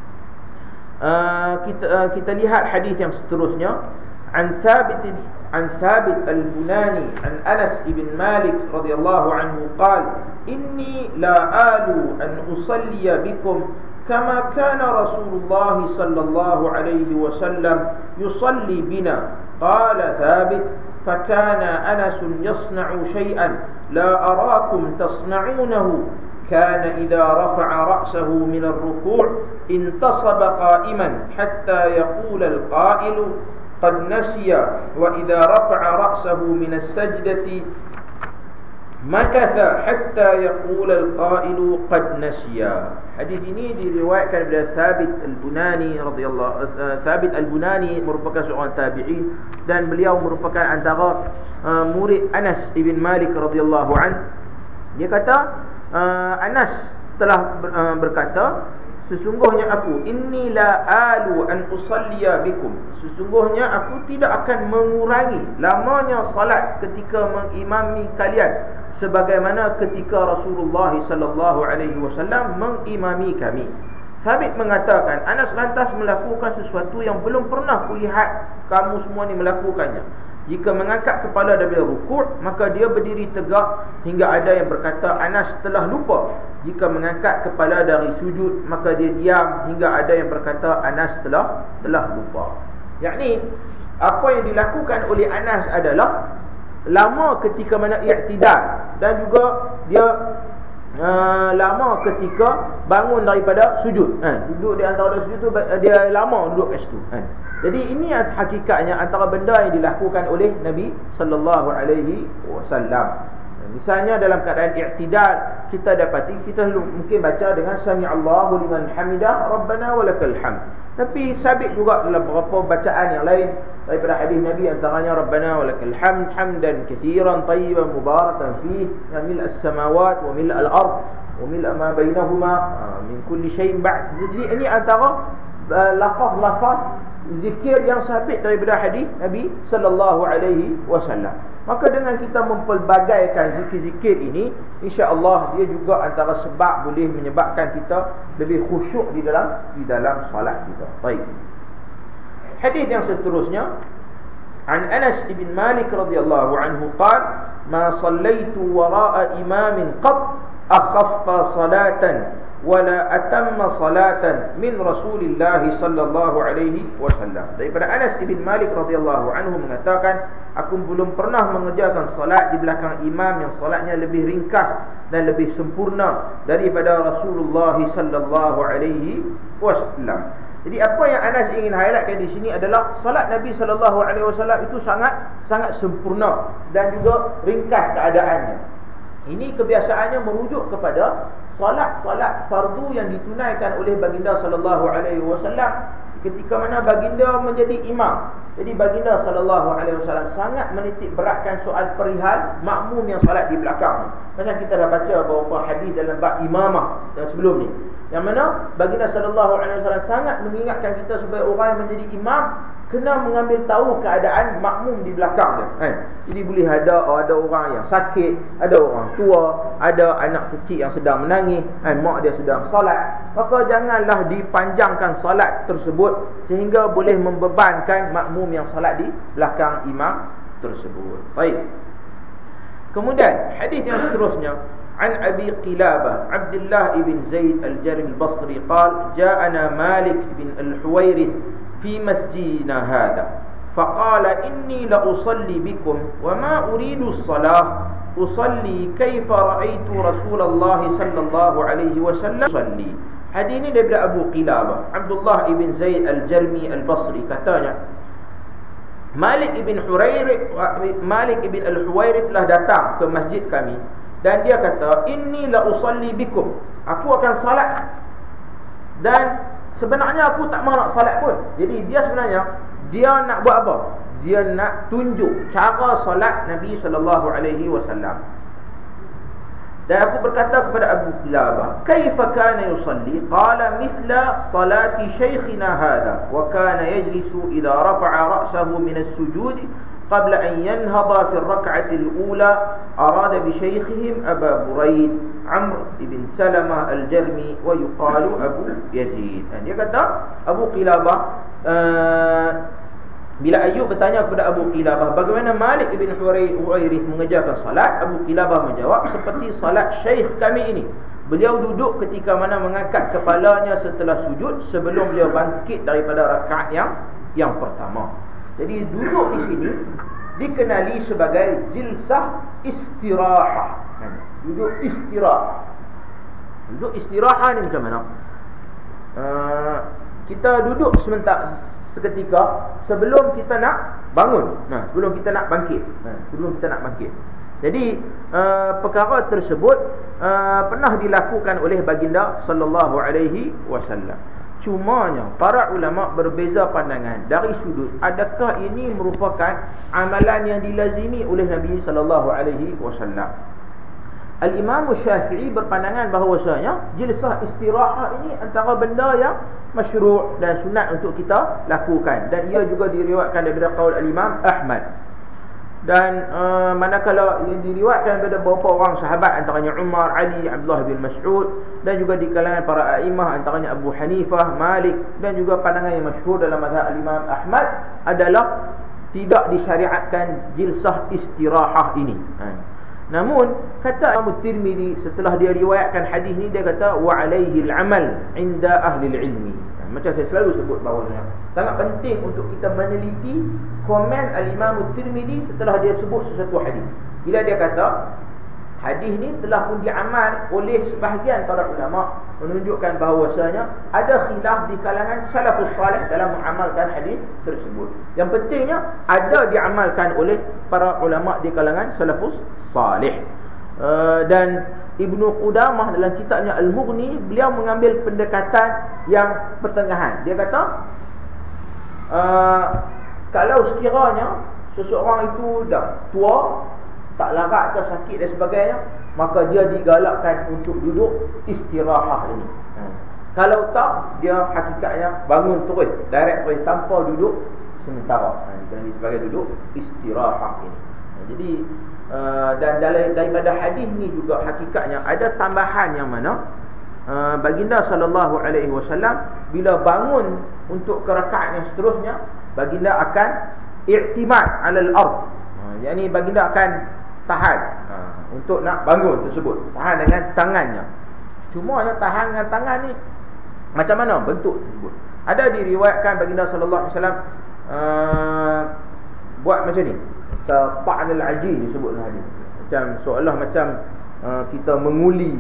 kita lihat hadis yang seterusnya. An Thabit al-Bunani an Anas ibn Malik radhiyallahu anhu qala, inni la alu an usalliya bikum kama kana Rasulullah sallallahu alaihi wasallam yusalli bina. Qala Thabit, fakana Anas yasna'u shay'an la arakum tasna'unahu. Kana idza rafa'a ra'sahu min ar-ruku' intasaba qa'iman hatta yaqula al-qa'ilu qad nasiya, wa idza rafa'a ra'sahu min as-sajdati makatha hatta yaqula al-qa'ilu qad nasiya. Hadis ini diriwayatkan oleh Thabit al-Bunani radhiyallahu Thabit al-Bunani merupakan seorang tabi'in, dan beliau merupakan antara murid Anas ibn Malik radhiyallahu an. Dia kata, Anas telah berkata, sesungguhnya aku, inni la alu an usalliya bikum, sesungguhnya aku tidak akan mengurangi lamanya salat ketika mengimami kalian sebagaimana ketika Rasulullah sallallahu alaihi wasallam mengimami kami. Thabit mengatakan, Anas lantas melakukan sesuatu yang belum pernah kulihat kamu semua ni melakukannya. Jika mengangkat kepala daripada rukuk, maka dia berdiri tegak, hingga ada yang berkata Anas telah lupa. Jika mengangkat kepala dari sujud, maka dia diam, hingga ada yang berkata Anas telah lupa. Yakni apa yang dilakukan oleh Anas adalah lama ketika mana i'tidal, dan juga dia lama ketika bangun daripada sujud. Duduk di antara sujud tu dia lama duduk kat situ. Jadi ini hakikatnya antara benda yang dilakukan oleh Nabi sallallahu alaihi wasallam. Misalnya dalam keadaan i'tidal, kita dapati kita mungkin baca dengan sami'allahu liman hamidah rabbana walakal hamd. Tapi sabit juga dalam beberapa bacaan yang lain daripada hadis Nabi, antaranya rabbana walakal hamd hamdan katsiran tayyiban mubarakan fihi mil as-samawat wa mil al-ard wa mil ma bainahuma min kulli shay'in ba'd. Jadi ini antara lafaz-lafaz zikir yang sabit daripada hadis Nabi sallallahu alaihi wasallam. Maka dengan kita mempelbagaikan zikir-zikir ini, insya-Allah dia juga antara sebab boleh menyebabkan kita lebih khusyuk di dalam solat kita. Baik. Hadis yang seterusnya, an Anas bin Malik radhiyallahu anhu qala ma sallaitu wara'a imamin qad akhaffa salatan wala atamma salatan min Rasulillah sallallahu alaihi wasallam. Daripada Anas bin Malik radhiyallahu anhu mengatakan, aku belum pernah mengerjakan salat di belakang imam yang salatnya lebih ringkas dan lebih sempurna daripada Rasulullah sallallahu alaihi wasallam. Jadi apa yang Anas ingin highlightkan di sini adalah salat Nabi sallallahu alaihi wasallam itu sangat sempurna dan juga ringkas keadaannya. Ini kebiasaannya merujuk kepada salat-salat fardu yang ditunaikan oleh baginda sallallahu alaihi wasallam ketika mana baginda menjadi imam. Jadi baginda sallallahu alaihi wasallam sangat menitik beratkan soal perihal makmum yang salat di belakang. Macam kita dah baca beberapa hadis dalam bab imamah yang sebelum ni, yang mana baginda sallallahu alaihi wasallam sangat mengingatkan kita supaya orang yang menjadi imam kena mengambil tahu keadaan makmum di belakang dia. Jadi boleh ada orang yang sakit, ada orang tua, ada anak kecil yang sedang menangis, mak dia sedang salat. Maka janganlah dipanjangkan salat tersebut sehingga boleh membebankan makmum yang salat di belakang imam tersebut. Baik. Kemudian hadis yang seterusnya, an Abi Qilabah Abdullah ibn Zaid al-Jarmi al-Basri qala ja'ana Malik ibn al-Huwairith في مسجدنا هذا فقال إني لأصلي بكم وما أريد الصلاة أصلي كيف رأيت رسول الله صلى الله عليه وسلم صلي. Hadis ini daripada Abu Qilabah Abdullah ibn Zaid al-Jarmi al-Basri, katanya Malik ibn al-Huwairith telah datang ke masjid kami dan dia kata, inni la usalli bikum, aku akan salat, dan sebenarnya aku tak mahu nak salat pun. Jadi dia sebenarnya nak buat apa? Dia nak tunjuk cara salat Nabi sallallahu alaihi wasallam. Dan aku berkata kepada Abu Qilabah, "Kaifa kana yusalli?" Qala mithla salati shaykhina hadha, wa kana yajlisu idha rafa'a ra'sahu min as-sujud qabla an yanhada fi ar-rak'ati al-ula. Arada bi shaykhihim Aba Buraid Amr ibn Salamah al-Jarmi wa yuqalu Abu Yazid. Dia kata Abu Qilabah, bila Ayyub bertanya kepada Abu Qilabah bagaimana Malik ibn Huwairith mengerjakan salat, Abu Qilabah menjawab, seperti salat syekh kami ini. Beliau duduk ketika mana mengangkat kepalanya setelah sujud sebelum beliau bangkit daripada rakaat yang pertama. Jadi duduk di sini dikenali sebagai jilsah istirahah. Duduk istirahah. Duduk istirahah ni macam mana? Kita duduk seketika sebelum kita nak bangun. Sebelum kita nak bangkit. Jadi perkara tersebut pernah dilakukan oleh baginda sallallahu alaihi wasallam. Cumanya para ulama berbeza pandangan dari sudut adakah ini merupakan amalan yang dilazimi oleh Nabi sallallahu alaihi wasallam. Al-Imam Syafi'i berpandangan bahawasanya jilsah istirahah ini antara benda yang masyru' dan sunat untuk kita lakukan, dan ia juga diriwayatkan daripada qaul Al-Imam Ahmad. Dan manakala yang diriwayatkan daripada beberapa orang sahabat, antaranya Umar, Ali, Abdullah bin Mas'ud, dan juga di kalangan para a'imah antaranya Abu Hanifah, Malik, dan juga pandangan yang masyhur dalam mazhab Al-Imam Ahmad adalah tidak disyariatkan jilsah istirahah ini. Namun kata Imam Tirmizi setelah dia riwayatkan hadis ni, dia kata wa alaihi al-amal inda ahli al-ilmi. Macam saya selalu sebut bahawasanya sangat penting untuk kita meneliti komen Al-Imam Tirmizi setelah dia sebut sesuatu hadis. Bila dia kata hadis ni telah pun diamal oleh sebahagian para ulama, menunjukkan bahawasanya ada khilaf di kalangan salafus salih dalam mengamalkan hadis tersebut. Yang pentingnya ada diamalkan oleh para ulama di kalangan salafus salih. Dan Ibnu Qudamah dalam kitabnya Al-Mughni, beliau mengambil pendekatan yang pertengahan. Dia kata kalau sekiranya seseorang itu dah tua, tak larat atau sakit dan sebagainya, maka dia digalakkan untuk duduk istirahah ini. Kalau tak, dia hakikatnya bangun terus, direct terus tanpa duduk sementara. Jadi sebagai duduk istirahat ini. Jadi dan daripada hadis ni juga hakikatnya ada tambahan yang mana baginda sallallahu alaihi wasallam bila bangun untuk ke rakaat yang seterusnya, baginda akan i'timad 'alal ard. Yani baginda akan tahan untuk nak bangun tersebut, tahan dengan tangannya. Cuma tahan dengan tangan ni macam mana bentuk tersebut? Ada diriwayatkan baginda sallallahu alaihi wasallam buat macam ni, ta'anul ajin disebut dalam hadis. Macam seolah macam kita menguli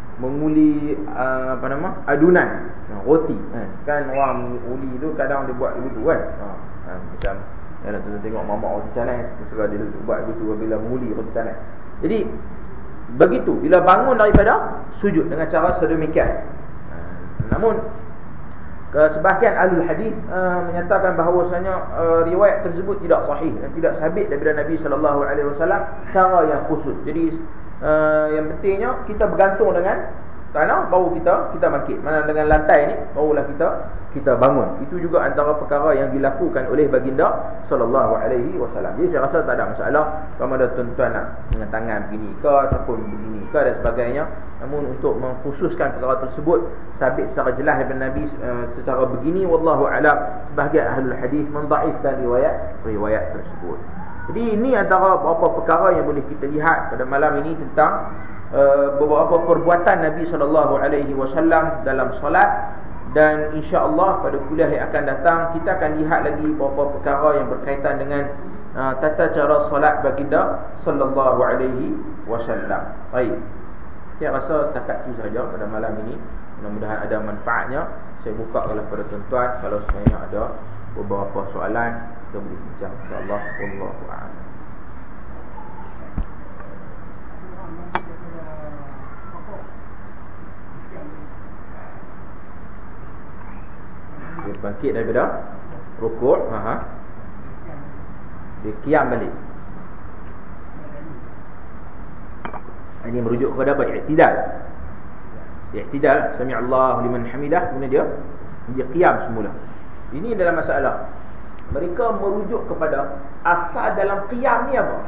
adunan roti kan. Orang uli tu kadang dia buat begitu kan. Macam yalah tu tengok mamak roti canai suka dia buat begitu bila menguli roti canai. Jadi begitu bila bangun daripada sujud dengan cara sedemikian. Namun sebahagian ahlul hadis menyatakan bahawasanya riwayat tersebut tidak sahih dan tidak sabit daripada Nabi sallallahu alaihi wasallam cara yang khusus. Jadi yang pentingnya kita bergantung dengan tanah baru kita bangkit. Mana dengan lantai ni barulah kita bangun. Itu juga antara perkara yang dilakukan oleh baginda sallallahu alaihi wasallam. Jadi saya rasa tak ada masalah kalau ada tuan-tuan nak dengan tangan begini ke ataupun begini ke dan sebagainya. Namun untuk mengkhususkan perkara tersebut sabit secara jelas daripada Nabi secara begini, wallahu alam, sebahagian ahlul hadis mendhaifkan riwayat tersebut. Jadi ini antara beberapa perkara yang boleh kita lihat pada malam ini tentang beberapa perbuatan Nabi sallallahu alaihi wasallam dalam solat. Dan insya-Allah pada kuliah yang akan datang kita akan lihat lagi beberapa perkara yang berkaitan dengan tata cara solat baginda sallallahu alaihi wasallam. Baik. Saya rasa setakat itu sahaja pada malam ini. Mudah-mudahan ada manfaatnya. Saya buka kepada tuan-tuan kalau sebenarnya ada beberapa soalan kita boleh bincang insya-Allah. Wallahu a'lam. Dia bangkit daripada rukuk, dia qiyam balik. Ini merujuk kepada apa? I'tidal. I'tidal, sami'allahu liman hamidah, kemudian dia qiyam semula. Ini dalam masalah mereka merujuk kepada asal dalam qiyam ni apa?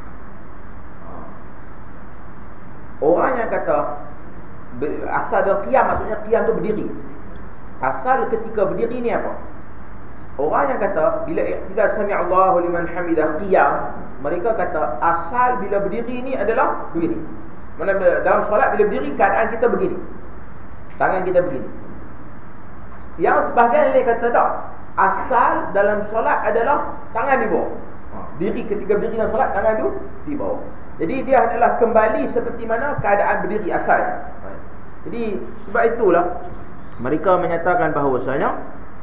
Orang yang kata asal dalam qiyam maksudnya qiyam tu berdiri. Asal ketika berdiri ni apa? Orang yang kata bila i'tidal sami'allahu liman hamidah qiyam, mereka kata asal bila berdiri ni adalah begini. Mana dalam solat bila berdiri keadaan kita begini, tangan kita begini. Yang sebahagian lain kata tak, asal dalam solat adalah tangan di bawah. Diri ketika berdiri dalam solat, tangan tu di bawah. Jadi dia adalah kembali seperti mana keadaan berdiri asal. Jadi sebab itulah mereka menyatakan bahawasanya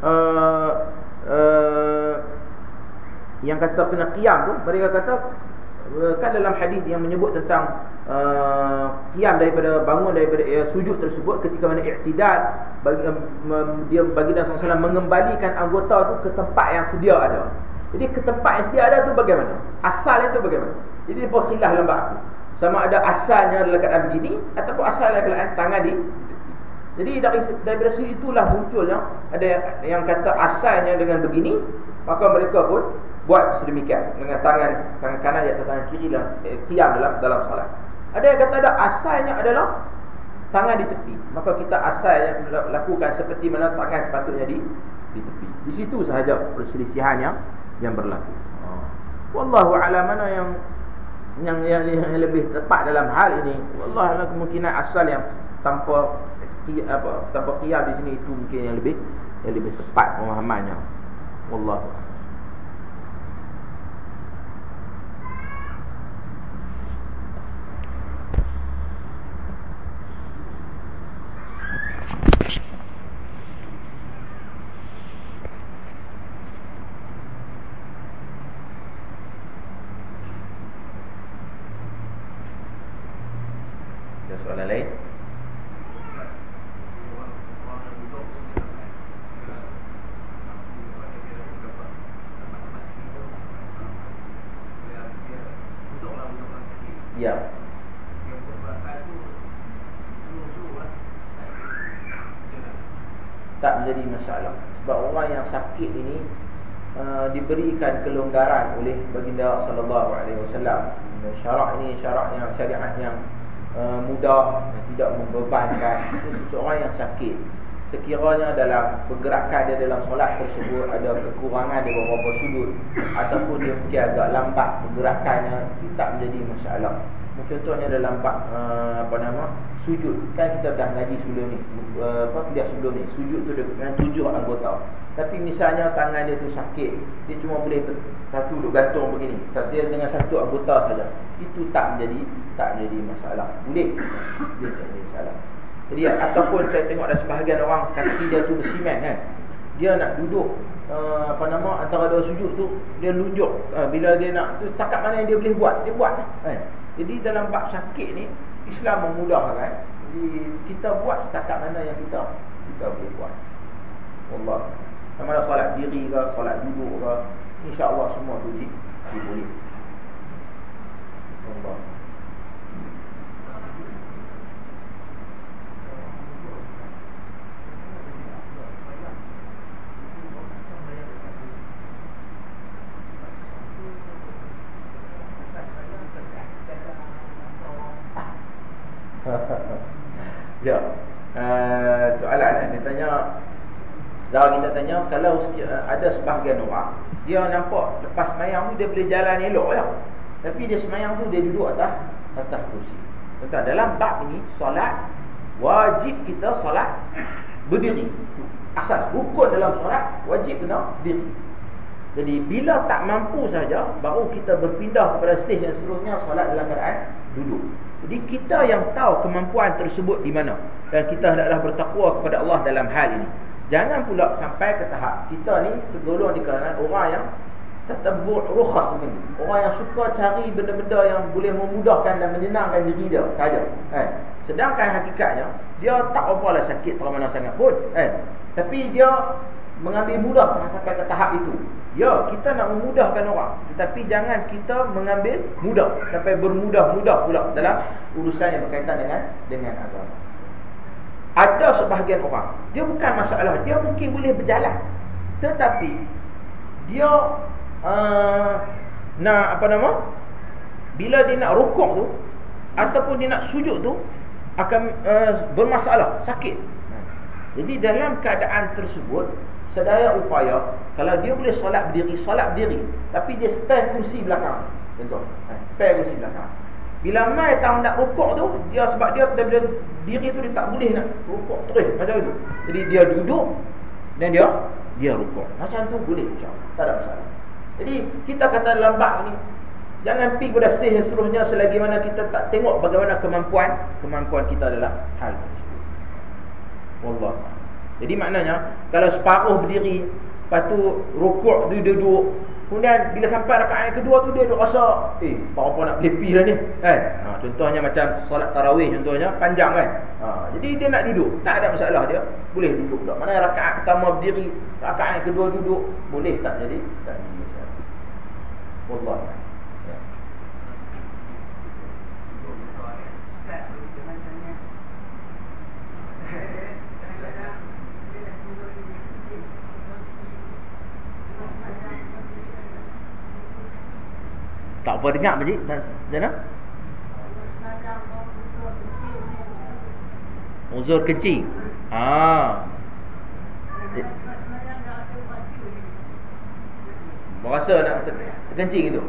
yang kata kena qiyam tu, mereka kata kan dalam hadis yang menyebut tentang qiyam daripada bangun daripada sujud tersebut ketika mana i'tidal, dia baginda SAW mengembalikan anggota tu ke tempat yang sedia ada. Jadi ke tempat yang sedia ada tu bagaimana? Asal itu bagaimana? Jadi dia berkhilaf dalam bab tu. Sama ada asalnya dalam keadaan begini ataupun asalnya dalam keadaan tangan di. Jadi daripada situ itulah munculnya ada yang kata asalnya dengan begini, maka mereka pun buat sedemikian dengan tangan kanan di atas tangan kiri dalam qiyam dalam solat. Ada yang kata ada asalnya adalah tangan di tepi, maka kita asalnya lakukan seperti mana tangan sepatutnya di tepi. Di situ sahaja perselisihan yang berlaku. Wallahu a'lam, mana yang lebih tepat dalam hal ini. Wallahu a'lam, kemungkinan asal yang tanpa qiyam di sini itu mungkin yang lebih tepat pemahamannya. Wallahu a'lam. Ada soalan lain? Ya. tak menjadi masalah. Sebab orang yang sakit ini diberikan kelonggaran oleh baginda sallallahu alaihi wasallam. Syarak ini syariat yang mudah, tidak membebankan. Seseorang yang sakit, sekiranya dalam pergerakan dia dalam solat tersebut ada kekurangan di beberapa sudut, ataupun dia mungkin agak lambat pergerakannya, itu tak menjadi masalah. Contohnya dalam bab sujud. Kan kita dah ngaji sebelum ni, kuliah sebelum ni, sujud tu dengan 7 anggota. Tapi misalnya tangan dia tu sakit, dia cuma boleh satu duk gantung begini, dia dengan satu anggota saja, itu tak menjadi masalah. Boleh, dia tak menjadi masalah. Jadi ataupun saya tengok ada sebahagian orang kaki dia tu bersimen kan, dia nak duduk antara dua sujud tu dia lunjuk, bila dia nak tu setakat mana yang dia boleh buat, dia buat kan. Jadi dalam bab sakit ni Islam memudahkan. Jadi kita buat setakat mana yang kita boleh buat. Allah. Sama ada solat diri ke, solat duduk ke, insya-Allah semua tu boleh. Allah. Ya. Soalan dia tanya, saudara kita tanya, kalau ada sebahagian orang dia nampak lepas semayang tu dia boleh jalan elok ya, tapi dia semayang tu dia duduk atas kursi. Tuan, dalam bab ini solat wajib kita solat berdiri. Asas rukun dalam solat wajib kena berdiri. Jadi bila tak mampu saja baru kita berpindah kepada stage yang seterusnya, solat dalam keadaan duduk. Jadi kita yang tahu kemampuan tersebut di mana, dan kita hendaklah bertakwa kepada Allah dalam hal ini. Jangan pula sampai ke tahap kita ni tergolong di kalangan orang yang tatabbu' rukhas begini, orang yang suka cari benda-benda yang boleh memudahkan dan menyenangkan diri dia saja. Sedangkan hakikatnya dia tak apalah sakit terlalu mana sangat pun, tapi dia mengambil mudah sampai ke tahap itu. Ya, kita nak memudahkan orang, tetapi jangan kita mengambil mudah sampai bermudah-mudah pula dalam urusan yang berkaitan dengan agama. Ada sebahagian orang, dia bukan masalah, dia mungkin boleh berjalan, tetapi dia bila dia nak rukuk tu ataupun dia nak sujud tu akan bermasalah, sakit. Jadi dalam keadaan tersebut, sedaya upaya, kalau dia boleh solat berdiri, tapi dia spare kursi belakang. Contoh, spare kursi belakang. Bila mai tak nak rukuk tu, dia sebab dia bila diri tu dia tak boleh nak rukuk terus macam itu. Jadi dia duduk dan dia rukuk. Macam tu boleh, insya-Allah. Tak ada masalah. Jadi kita kata dalam bab ni, jangan pergi pada stage yang seterusnya selagi mana kita tak tengok bagaimana kemampuan kita dalam hal tersebut. Wallah. Jadi maknanya kalau separuh berdiri, lepas tu rukuk tu duduk, kemudian bila sampai rakaat yang kedua tu dia duk rasa apa nak berlepi dah ni kan. Contohnya macam solat tarawih contohnya panjang kan. Jadi dia nak duduk, tak ada masalah, dia boleh duduk dah. Mana rakaat pertama berdiri, rakaat yang kedua duduk, boleh tak jadi masalah. Wallah. Tak apa dengar Pakcik? Macam uzur kecil. Berasa nak terkencing itu.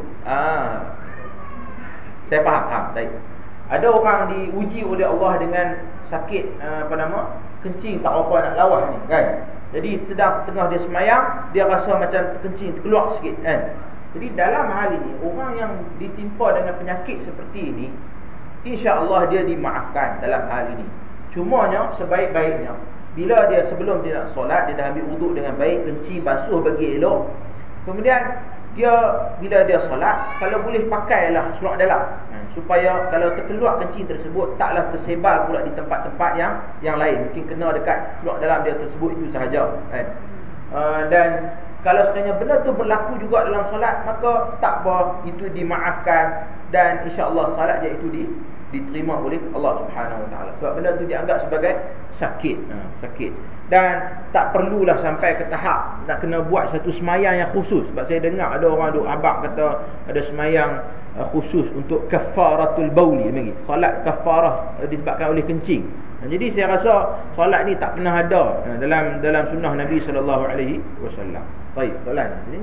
Saya faham. Baik. Ada orang diuji oleh Allah dengan sakit kencing tak apa nak lawas ni kan. Jadi sedang tengah dia semayang, dia rasa macam terkencing, terkeluar sikit kan. Jadi dalam hal ini, orang yang ditimpa dengan penyakit seperti ini, insya-Allah dia dimaafkan dalam hal ini. Cumanya sebaik-baiknya, bila dia sebelum dia nak solat, dia dah ambil wuduk dengan baik, kencing basuh bagi elok. Kemudian bila dia solat, kalau boleh pakailah seluar dalam, supaya kalau terkeluar kencing tersebut taklah tersebar pula di tempat-tempat yang lain. Mungkin kena dekat seluar dalam dia tersebut itu sahaja kan. Dan kalau sekiranya benda tu berlaku juga dalam solat, maka tak apa, itu dimaafkan dan insya-Allah solat dia itu diterima oleh Allah Subhanahu Wa Taala. Sebab benda tu dianggap sebagai sakit. Dan tak perlulah sampai ke tahap nak kena buat satu semayang yang khusus. Sebab saya dengar ada orang duk abang kata ada semayang khusus untuk kafaratul bauli, solat kafarah disebabkan oleh kencing. Jadi saya rasa solat ni tak pernah ada dalam sunnah Nabi sallallahu alaihi wasallam. Baik, soalan jadi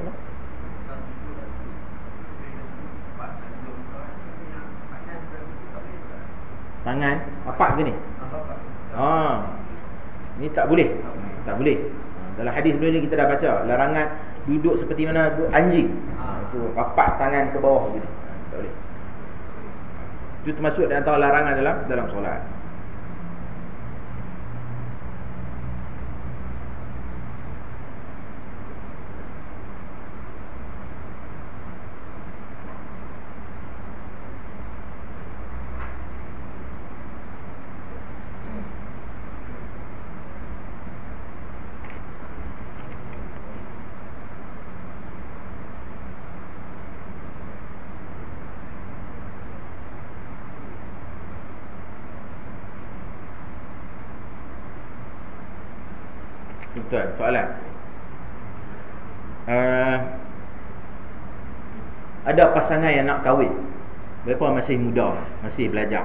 tangan apa ke ni? Ni tak boleh. Tak boleh. Dalam hadis sebelum ni kita dah baca larangan duduk seperti mana duduk anjing. Itu rapat tangan ke bawah gitu. Tak boleh. Itu termasuk di antara larangan dalam solat. Tuan, soalan. Ada pasangan yang nak kahwin. Mereka masih muda, masih belajar.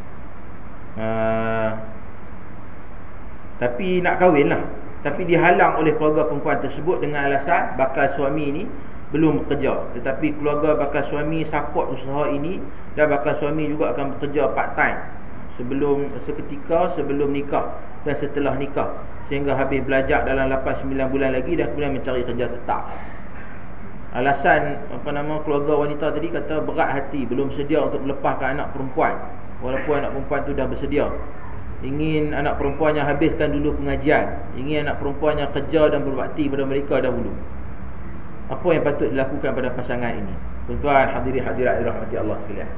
Tapi nak kahwin lah. Tapi dihalang oleh keluarga perempuan tersebut dengan alasan bakal suami ni belum bekerja. Tetapi keluarga bakal suami support usaha ini, dan bakal suami juga akan bekerja part time seketika sebelum nikah dan setelah nikah, sehingga habis belajar dalam 8-9 bulan lagi dan kemudian mencari kerja tetap. Alasan keluarga wanita tadi kata berat hati, belum sedia untuk melepaskan anak perempuan, walaupun anak perempuan tu dah bersedia. Ingin anak perempuannya habiskan dulu pengajian, ingin anak perempuannya kerja dan berbakti pada mereka dahulu. Apa yang patut dilakukan pada pasangan ini? Tuan-tuan hadirin-hadirat dirahmati Allah sekalian,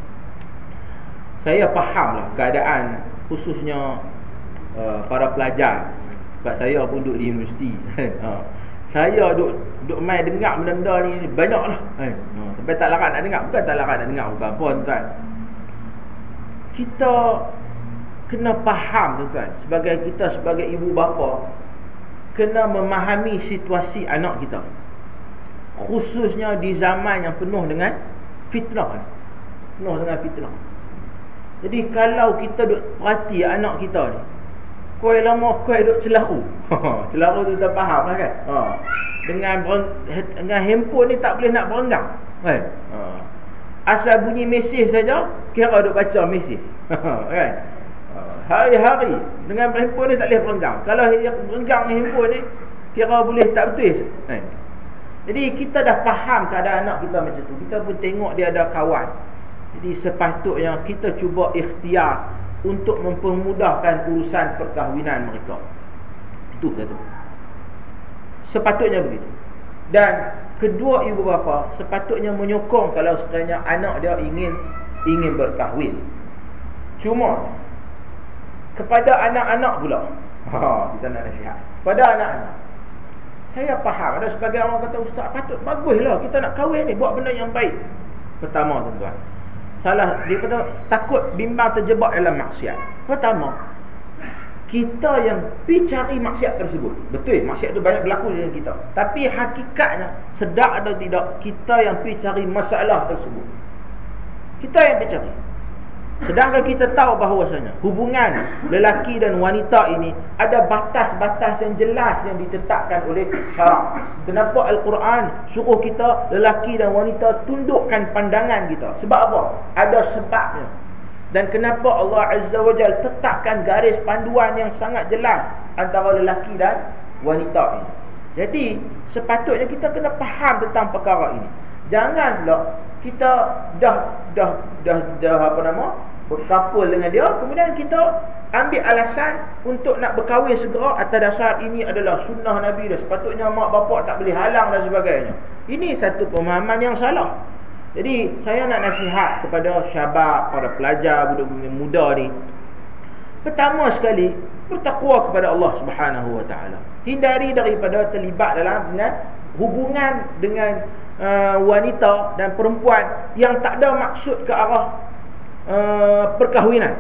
saya fahamlah keadaan khususnya para pelajar. Sebab saya pun duduk di universiti. Saya duduk main dengar benda-benda ni banyaklah. Sampai tak larat nak dengar. Bukan tak larat nak dengar, bukan apa tuan. Kita kena faham tuan. Kita sebagai ibu bapa kena memahami situasi anak kita, khususnya di zaman yang penuh dengan fitnah. Jadi kalau kita duk perhati anak kita ni, kau lama kau duk celaru. Celaru tu tak faham lah kan. Dengan handphone ni tak boleh nak berenggang kan. Asal bunyi mesej saja kira duk baca mesej. Kan. Hari-hari dengan handphone ni tak boleh berenggang. Kalau berenggang dengan handphone ni kira boleh tak betul kan. Jadi kita dah faham keadaan anak kita macam tu. Kita pun tengok dia ada kawan. Jadi sepatutnya kita cuba ikhtiar untuk mempermudahkan urusan perkahwinan mereka. Itu satu. Sepatutnya begitu. Dan kedua ibu bapa sepatutnya menyokong kalau sekiranya anak dia ingin berkahwin. Cuma kepada anak-anak pula, kita nak nasihat pada anak-anak. Saya faham ada sebagian orang kata, ustaz patut baguslah kita nak kahwin ni, buat benda yang baik. Pertama tuan-tuan, salah dia kata takut bimbang terjebak dalam maksiat. Pertama, kita yang pergi cari maksiat tersebut. Betul, maksiat tu banyak berlaku dengan kita. Tapi hakikatnya, sedar atau tidak, kita yang pergi cari masalah tersebut. Kita yang pergi cari. Sedangkan kita tahu bahawasanya hubungan lelaki dan wanita ini ada batas-batas yang jelas yang ditetapkan oleh syarak. Kenapa Al-Quran suruh kita lelaki dan wanita tundukkan pandangan kita? Sebab apa? Ada sebabnya. Dan kenapa Allah Azza wa Jalla tetapkan garis panduan yang sangat jelas antara lelaki dan wanita ini. Jadi sepatutnya kita kena faham tentang perkara ini. Jangan pula kita dah berkapul dengan dia, kemudian kita ambil alasan untuk nak berkahwin segera atas dasar ini adalah sunnah Nabi dah, sepatutnya mak bapak tak boleh halang dan sebagainya. Ini satu pemahaman yang salah. Jadi saya nak nasihat kepada syabab, para pelajar, budak-budak muda ni, pertama sekali bertakwa kepada Allah Subhanahu wa taala. Hindari daripada terlibat dalam hubungan dengan wanita dan perempuan yang tak ada maksud ke arah perkahwinan.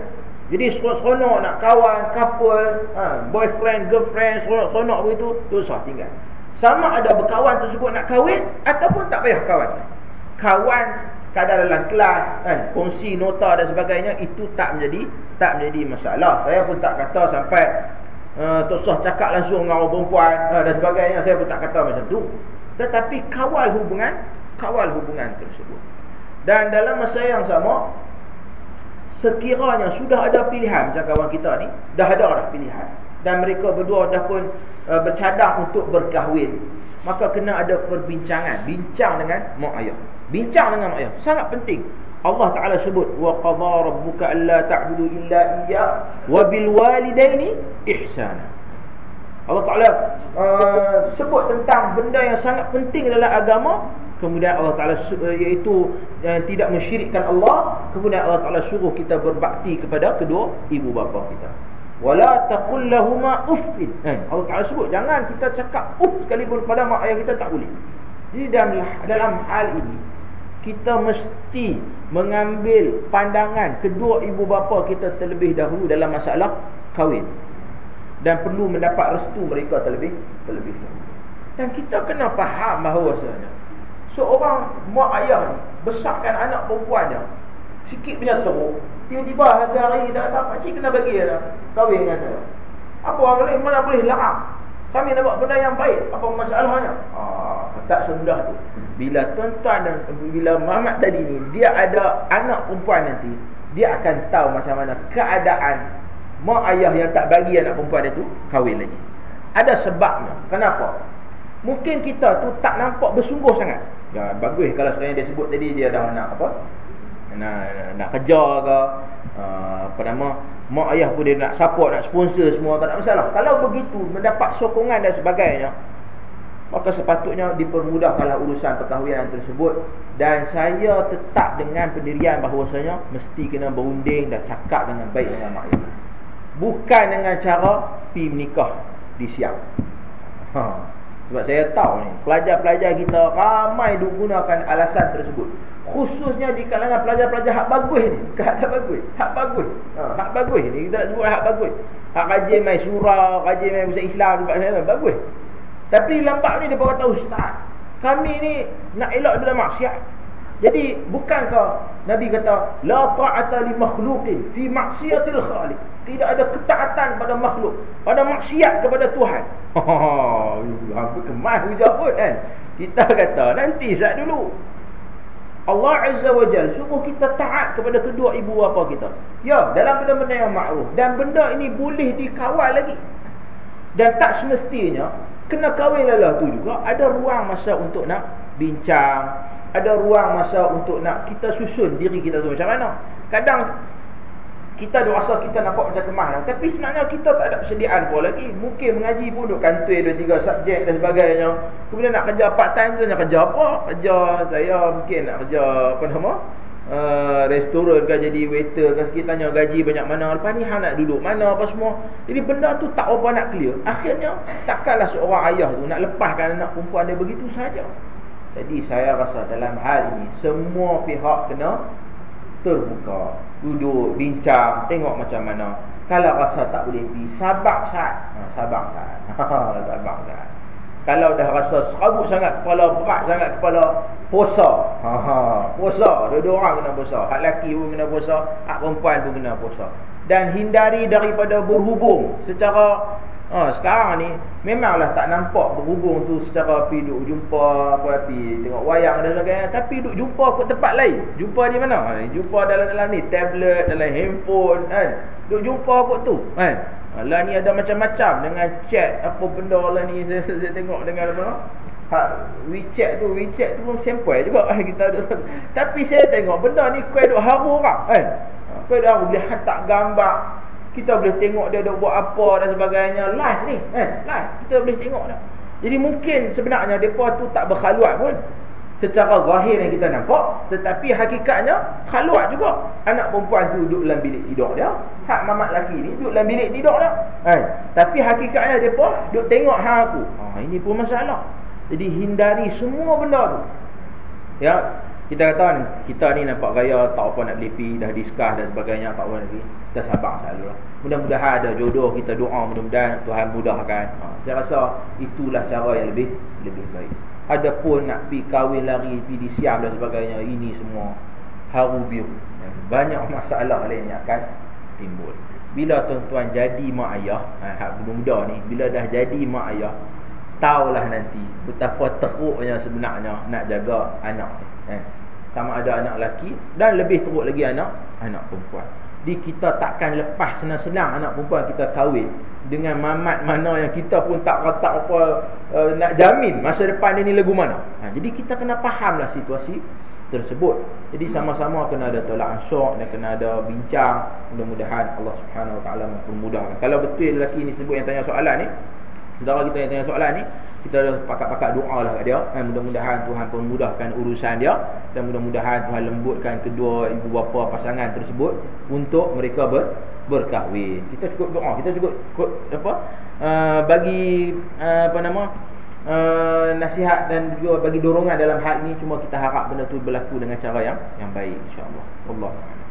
Jadi seronok nak kawan, couple, boyfriend, girlfriend, seronok begitu, susah tinggal. Sama ada berkawan tersebut nak kahwin ataupun tak payah kawan. Kawan sekadar dalam kelas, kongsi nota dan sebagainya, itu tak menjadi masalah. Saya pun tak kata sampai Tosah cakap langsung dengan orang perempuan dan sebagainya, saya pun tak kata macam tu. Tetapi kawal hubungan tersebut. Dan dalam masa yang sama, sekiranya sudah ada pilihan, macam kawan kita ni dah ada pilihan, dan mereka berdua dah pun bercadang untuk berkahwin, maka kena ada perbincangan, bincang dengan mak ayah. Bincang dengan mak ayah sangat penting. Allah Ta'ala sebut, wa qadha rabbuka alla ta'budu illa iyyah wa bil walidaini ihsana. Allah Ta'ala sebut tentang benda yang sangat penting dalam agama. Kemudian Allah Ta'ala iaitu tidak mensyirikkan Allah. Kemudian Allah Ta'ala suruh kita berbakti kepada kedua ibu bapa kita. Wala taqul lahumā uffin. Allah Ta'ala sebut jangan kita cakap sekalipun pada mak ayah kita, tak boleh. Jadi dalam hal ini kita mesti mengambil pandangan kedua ibu bapa kita terlebih dahulu dalam masalah kahwin, dan perlu mendapat restu mereka terlebih dahulu. Dan kita kena faham bahawasanya seorang mak ayah ni besarkan anak perempuannya, sikit punya teruk, tiba-tiba hari-hari tak pakcik kena bagi dah kahwin dengan saya. Apa orang mana boleh larang? Kami nak buat benda yang baik, apa masalahnya? Tak semudah tu. Bila tuan-tuan dan bila Muhammad tadi ni dia ada anak perempuan, nanti dia akan tahu macam mana keadaan mak ayah yang tak bagi anak perempuan dia tu kahwin lagi. Ada sebabnya. Kenapa? Mungkin kita tu tak nampak bersungguh sangat. Ya, bagus kalau sekarang dia sebut tadi dia dah nak apa? Nak kerja ke, mak ayah pun dia nak support, nak sponsor semua, tak ada masalah. Kalau begitu mendapat sokongan dan sebagainya, maka sepatutnya dipermudahkanlah urusan perkahwinan tersebut. Dan saya tetap dengan pendirian bahawasanya mesti kena berunding dan cakap dengan baik dengan mak ayah, bukan dengan cara pergi menikah di siang. Sebab saya tahu ni pelajar-pelajar kita ramai gunakan alasan tersebut, khususnya di kalangan pelajar-pelajar hak bagus ni. Bukan hak tak bagus, hak bagus. Hak bagus ni kita nak sebut hak bagus. Hak kajian mai surah, kajian mai usaha Islam tempat saya bagus. Tapi lambat ni dia baru kata, ustaz, kami ni nak elak dalam maksiat. Jadi bukankah Nabi kata la ta'ata li makhluqin fi maksiatil khaliq? Tidak ada ketaatan pada makhluk pada maksiat kepada Tuhan. Hampir kemas hujah pun kan. Kita kata nanti sat dulu. Allah Azza wa Jalla suruh kita taat kepada kedua ibu bapa kita. Ya, dalam benda-benda yang makruf, dan benda ini boleh dikawal lagi. Dan tak semestinya kena kahwin lah tu juga. Ada ruang masa untuk nak bincang, ada ruang masa untuk nak kita susun diri kita tu macam mana. Kadang kita rasa kita nampak macam kemas lah, tapi sebenarnya kita tak ada persediaan pun lagi. Mungkin mengaji pun duk kantoi 2-3 subjek dan sebagainya. Kemudian nak kerja part time tu, nak kerja apa? Kerja saya mungkin nak kerja apa nama? Restoran ke, jadi waiter ke, kita tanya gaji banyak mana, lepas ni hang nak duduk mana apa semua. Jadi benda tu tak apa nak clear. Akhirnya takkanlah seorang ayah tu nak lepaskan anak perempuan dia begitu saja. Jadi saya rasa dalam hal ini semua pihak kena terbuka, duduk bincang, tengok macam mana. Kalau rasa tak boleh pergi, sabar sat. Sabar sat. Kalau dah rasa serabut sangat kepala, berat sangat kepala, puasa. Puasa, dua-dua orang kena puasa. Hak lelaki pun kena puasa, hak perempuan pun kena puasa. Dan hindari daripada berhubung secara sekarang ni memanglah tak nampak berhubung tu secara pergi duk jumpa apa, pergi tengok wayang dan sebagainya, tapi duk jumpa kat tempat lain. Jumpa di mana? Jumpa dalam ni tablet, dalam handphone kan. Duk jumpa kat tu kan. Lah ni ada macam-macam dengan chat apa benda lah ni, saya tengok dengan apa WeChat tu pun sampai juga kita ada. Tapi saya tengok benda ni kuat duk haru orang kan. Kuat duk haru, boleh hantar gambar, kita boleh tengok dia duk buat apa dan sebagainya live ni kan. Live kita boleh tengok dah. Jadi mungkin sebenarnya depa tu tak berkhaluat pun secara zahir yang kita nampak, tetapi hakikatnya khaluat juga. Anak perempuan tu duduk dalam bilik tidur dia, hak mamat lelaki ni duduk dalam bilik tidur dia kan. Tapi hakikatnya depa duduk tengok hang aku. Ini pun masalah. Jadi hindari semua benda tu. Ya, kita kata kita ni nampak gaya tak apa nak boleh pergi, dah discuss dan sebagainya, tak apa nak pergi. Kita sabar selalulah. Mudah-mudahan ada jodoh, kita doa mudah-mudahan Tuhan mudahkan. Saya rasa itulah cara yang lebih baik. Adapun nak pi kahwin lari, pi disiam dan sebagainya, ini semua haru biru. Banyak masalah lain yang akan timbul. Bila tuan-tuan jadi mak ayah, hak muda ni, bila dah jadi mak ayah, taulah nanti betapa teruknya sebenarnya nak jaga anak ni. Sama ada anak lelaki dan lebih teruk lagi anak perempuan. Di kita takkan lepas senang-senang anak perempuan kita kahwin dengan mamat mana yang kita pun tak apa nak jamin masa depan dia ni lagu mana. Jadi kita kena fahamlah situasi tersebut. Jadi sama-sama kena ada tolak ansur dan kena ada bincang. Mudah-mudahan Allah Subhanahu Wa Taala mempermudahkan. Kalau betul lelaki ni sebut yang tanya soalan ni, saudara kita yang tanya soalan ni, kita dah pakat-pakat doa lah kat dia. Mudah-mudahan Tuhan permudahkan urusan dia dan mudah-mudahan Tuhan lembutkan kedua ibu bapa pasangan tersebut untuk mereka berkahwin. Kita cukup doa, kita cukup bagi nasihat dan juga bagi dorongan dalam hal ini. Cuma kita harap benda tu berlaku dengan cara yang baik, insya-Allah. Allah.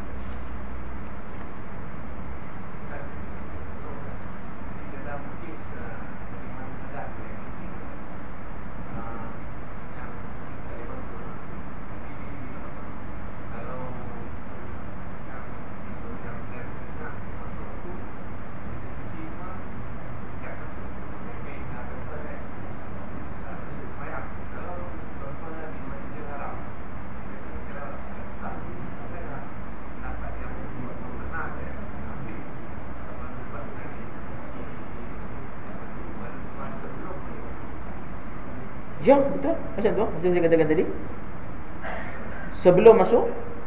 Ya, betul. Macam tu, macam saya katakan tadi. Sebelum masuk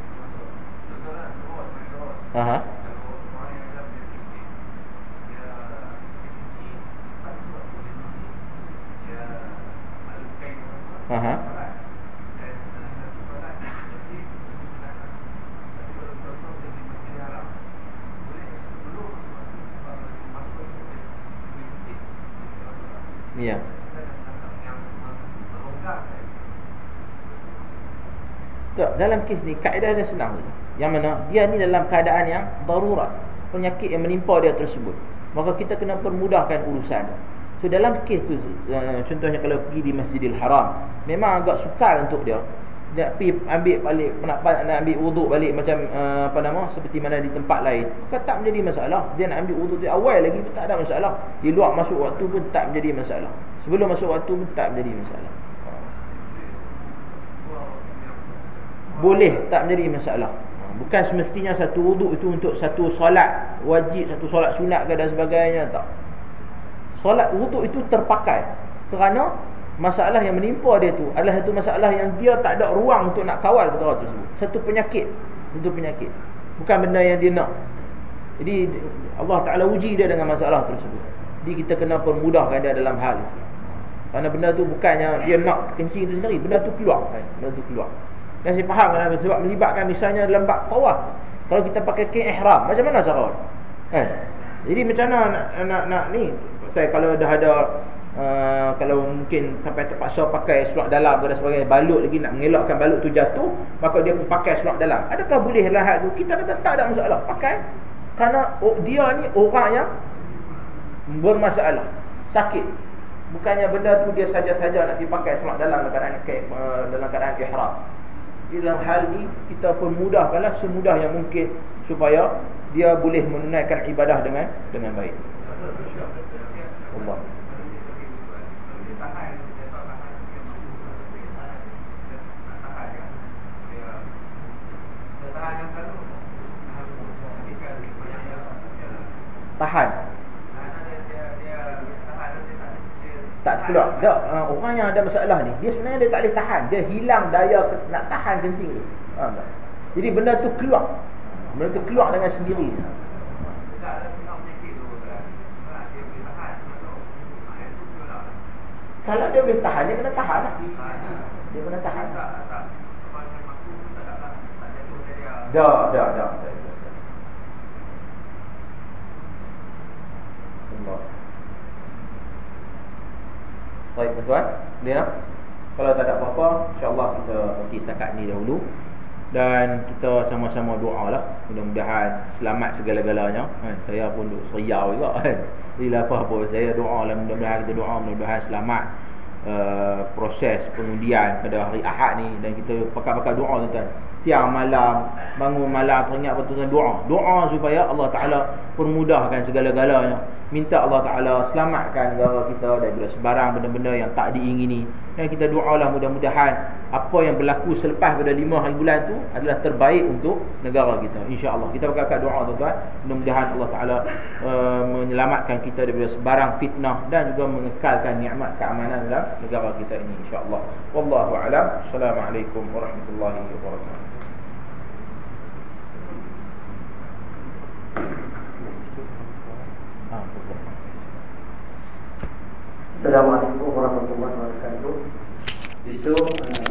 Aha. Aha. Ya. Tak, dalam kes ni kaedah dia senang. Yang mana dia ni dalam keadaan yang darurat, penyakit yang menimpa dia tersebut, maka kita kena permudahkan urusan dia. So dalam kes tu, contohnya kalau pergi di Masjidil Haram, memang agak sukar untuk dia nak pergi ambil balik, nak ambil wuduk balik macam seperti mana di tempat lain, maka tak menjadi masalah. Dia nak ambil wuduk di awal lagi pun tak ada masalah. Di luar masuk waktu pun tak menjadi masalah. Sebelum masuk waktu pun tak menjadi masalah. Boleh, tak menjadi masalah. Bukan semestinya satu wuduk itu untuk satu solat wajib, satu solat sunat ke dan sebagainya, tak. Solat wuduk itu terpakai kerana masalah yang menimpa dia tu adalah satu masalah yang dia tak ada ruang untuk nak kawal perkara tersebut. Satu penyakit, bukan benda yang dia nak. Jadi Allah Ta'ala uji dia dengan masalah tersebut. Jadi kita kena permudahkan dia dalam hal itu. Kerana benda tu bukannya dia nak kencing itu sendiri, benda tu keluar. Dan saya faham kan, sebab melibatkan misalnya dalam bab tawaf. Kalau kita pakai kain ihram, macam mana cara? Jadi macam mana nak ni? Saya kalau dah ada kalau mungkin sampai terpaksa pakai seluar dalam dan sebagainya, balut lagi, nak mengelakkan balut tu jatuh, maka dia pun pakai seluar dalam. Adakah boleh lahat tu? Kita kata tak ada masalah, pakai. Kerana dia ni orang yang bermasalah, sakit. Bukannya benda tu dia saja-saja nak dipakai seluar dalam dalam keadaan ihram. Di dalam hal ni kita permudahkanlah semudah yang mungkin supaya dia boleh menunaikan ibadah dengan baik. Allah. Tahan. Tak keluar. Orang yang ada masalah ni, dia sebenarnya dia tak boleh tahan. Dia hilang daya nak tahan kencing tu. Jadi benda tu keluar. Benda tu keluar dengan sendiri. Kalau dia boleh tahan, dia kena tahan lah. Dia kena tahan. Dah. Baik tuan-tuan, boleh tak? Kalau tak ada apa-apa, insya-Allah kita berhenti setakat ni dahulu. Dan kita sama-sama doa lah, mudah-mudahan selamat segala-galanya Saya pun duk seriau juga Jadi apa-apa saya doa lah, mudah-mudahan kita doa, mudah-mudahan selamat proses pengundian pada hari Ahad ni. Dan kita pakat-pakat doa tuan-tuan, siang malam, bangun malam teringat betul-betul doa supaya Allah Ta'ala permudahkan segala-galanya. Minta Allah Ta'ala selamatkan negara kita daripada sebarang benda-benda yang tak diingini. Dan kita doalah mudah-mudahan apa yang berlaku selepas pada 5 hari bulan tu adalah terbaik untuk negara kita, insya-Allah. Kita pakat-pakat doa tuan-tuan, mudah-mudahan Allah Ta'ala menyelamatkan kita daripada sebarang fitnah dan juga mengekalkan nikmat keamanan dalam negara kita ini, insya-Allah. Wallahu a'lam. Assalamualaikum warahmatullahi wabarakatuh. Assalamualaikum warahmatullahi wabarakatuh. Itu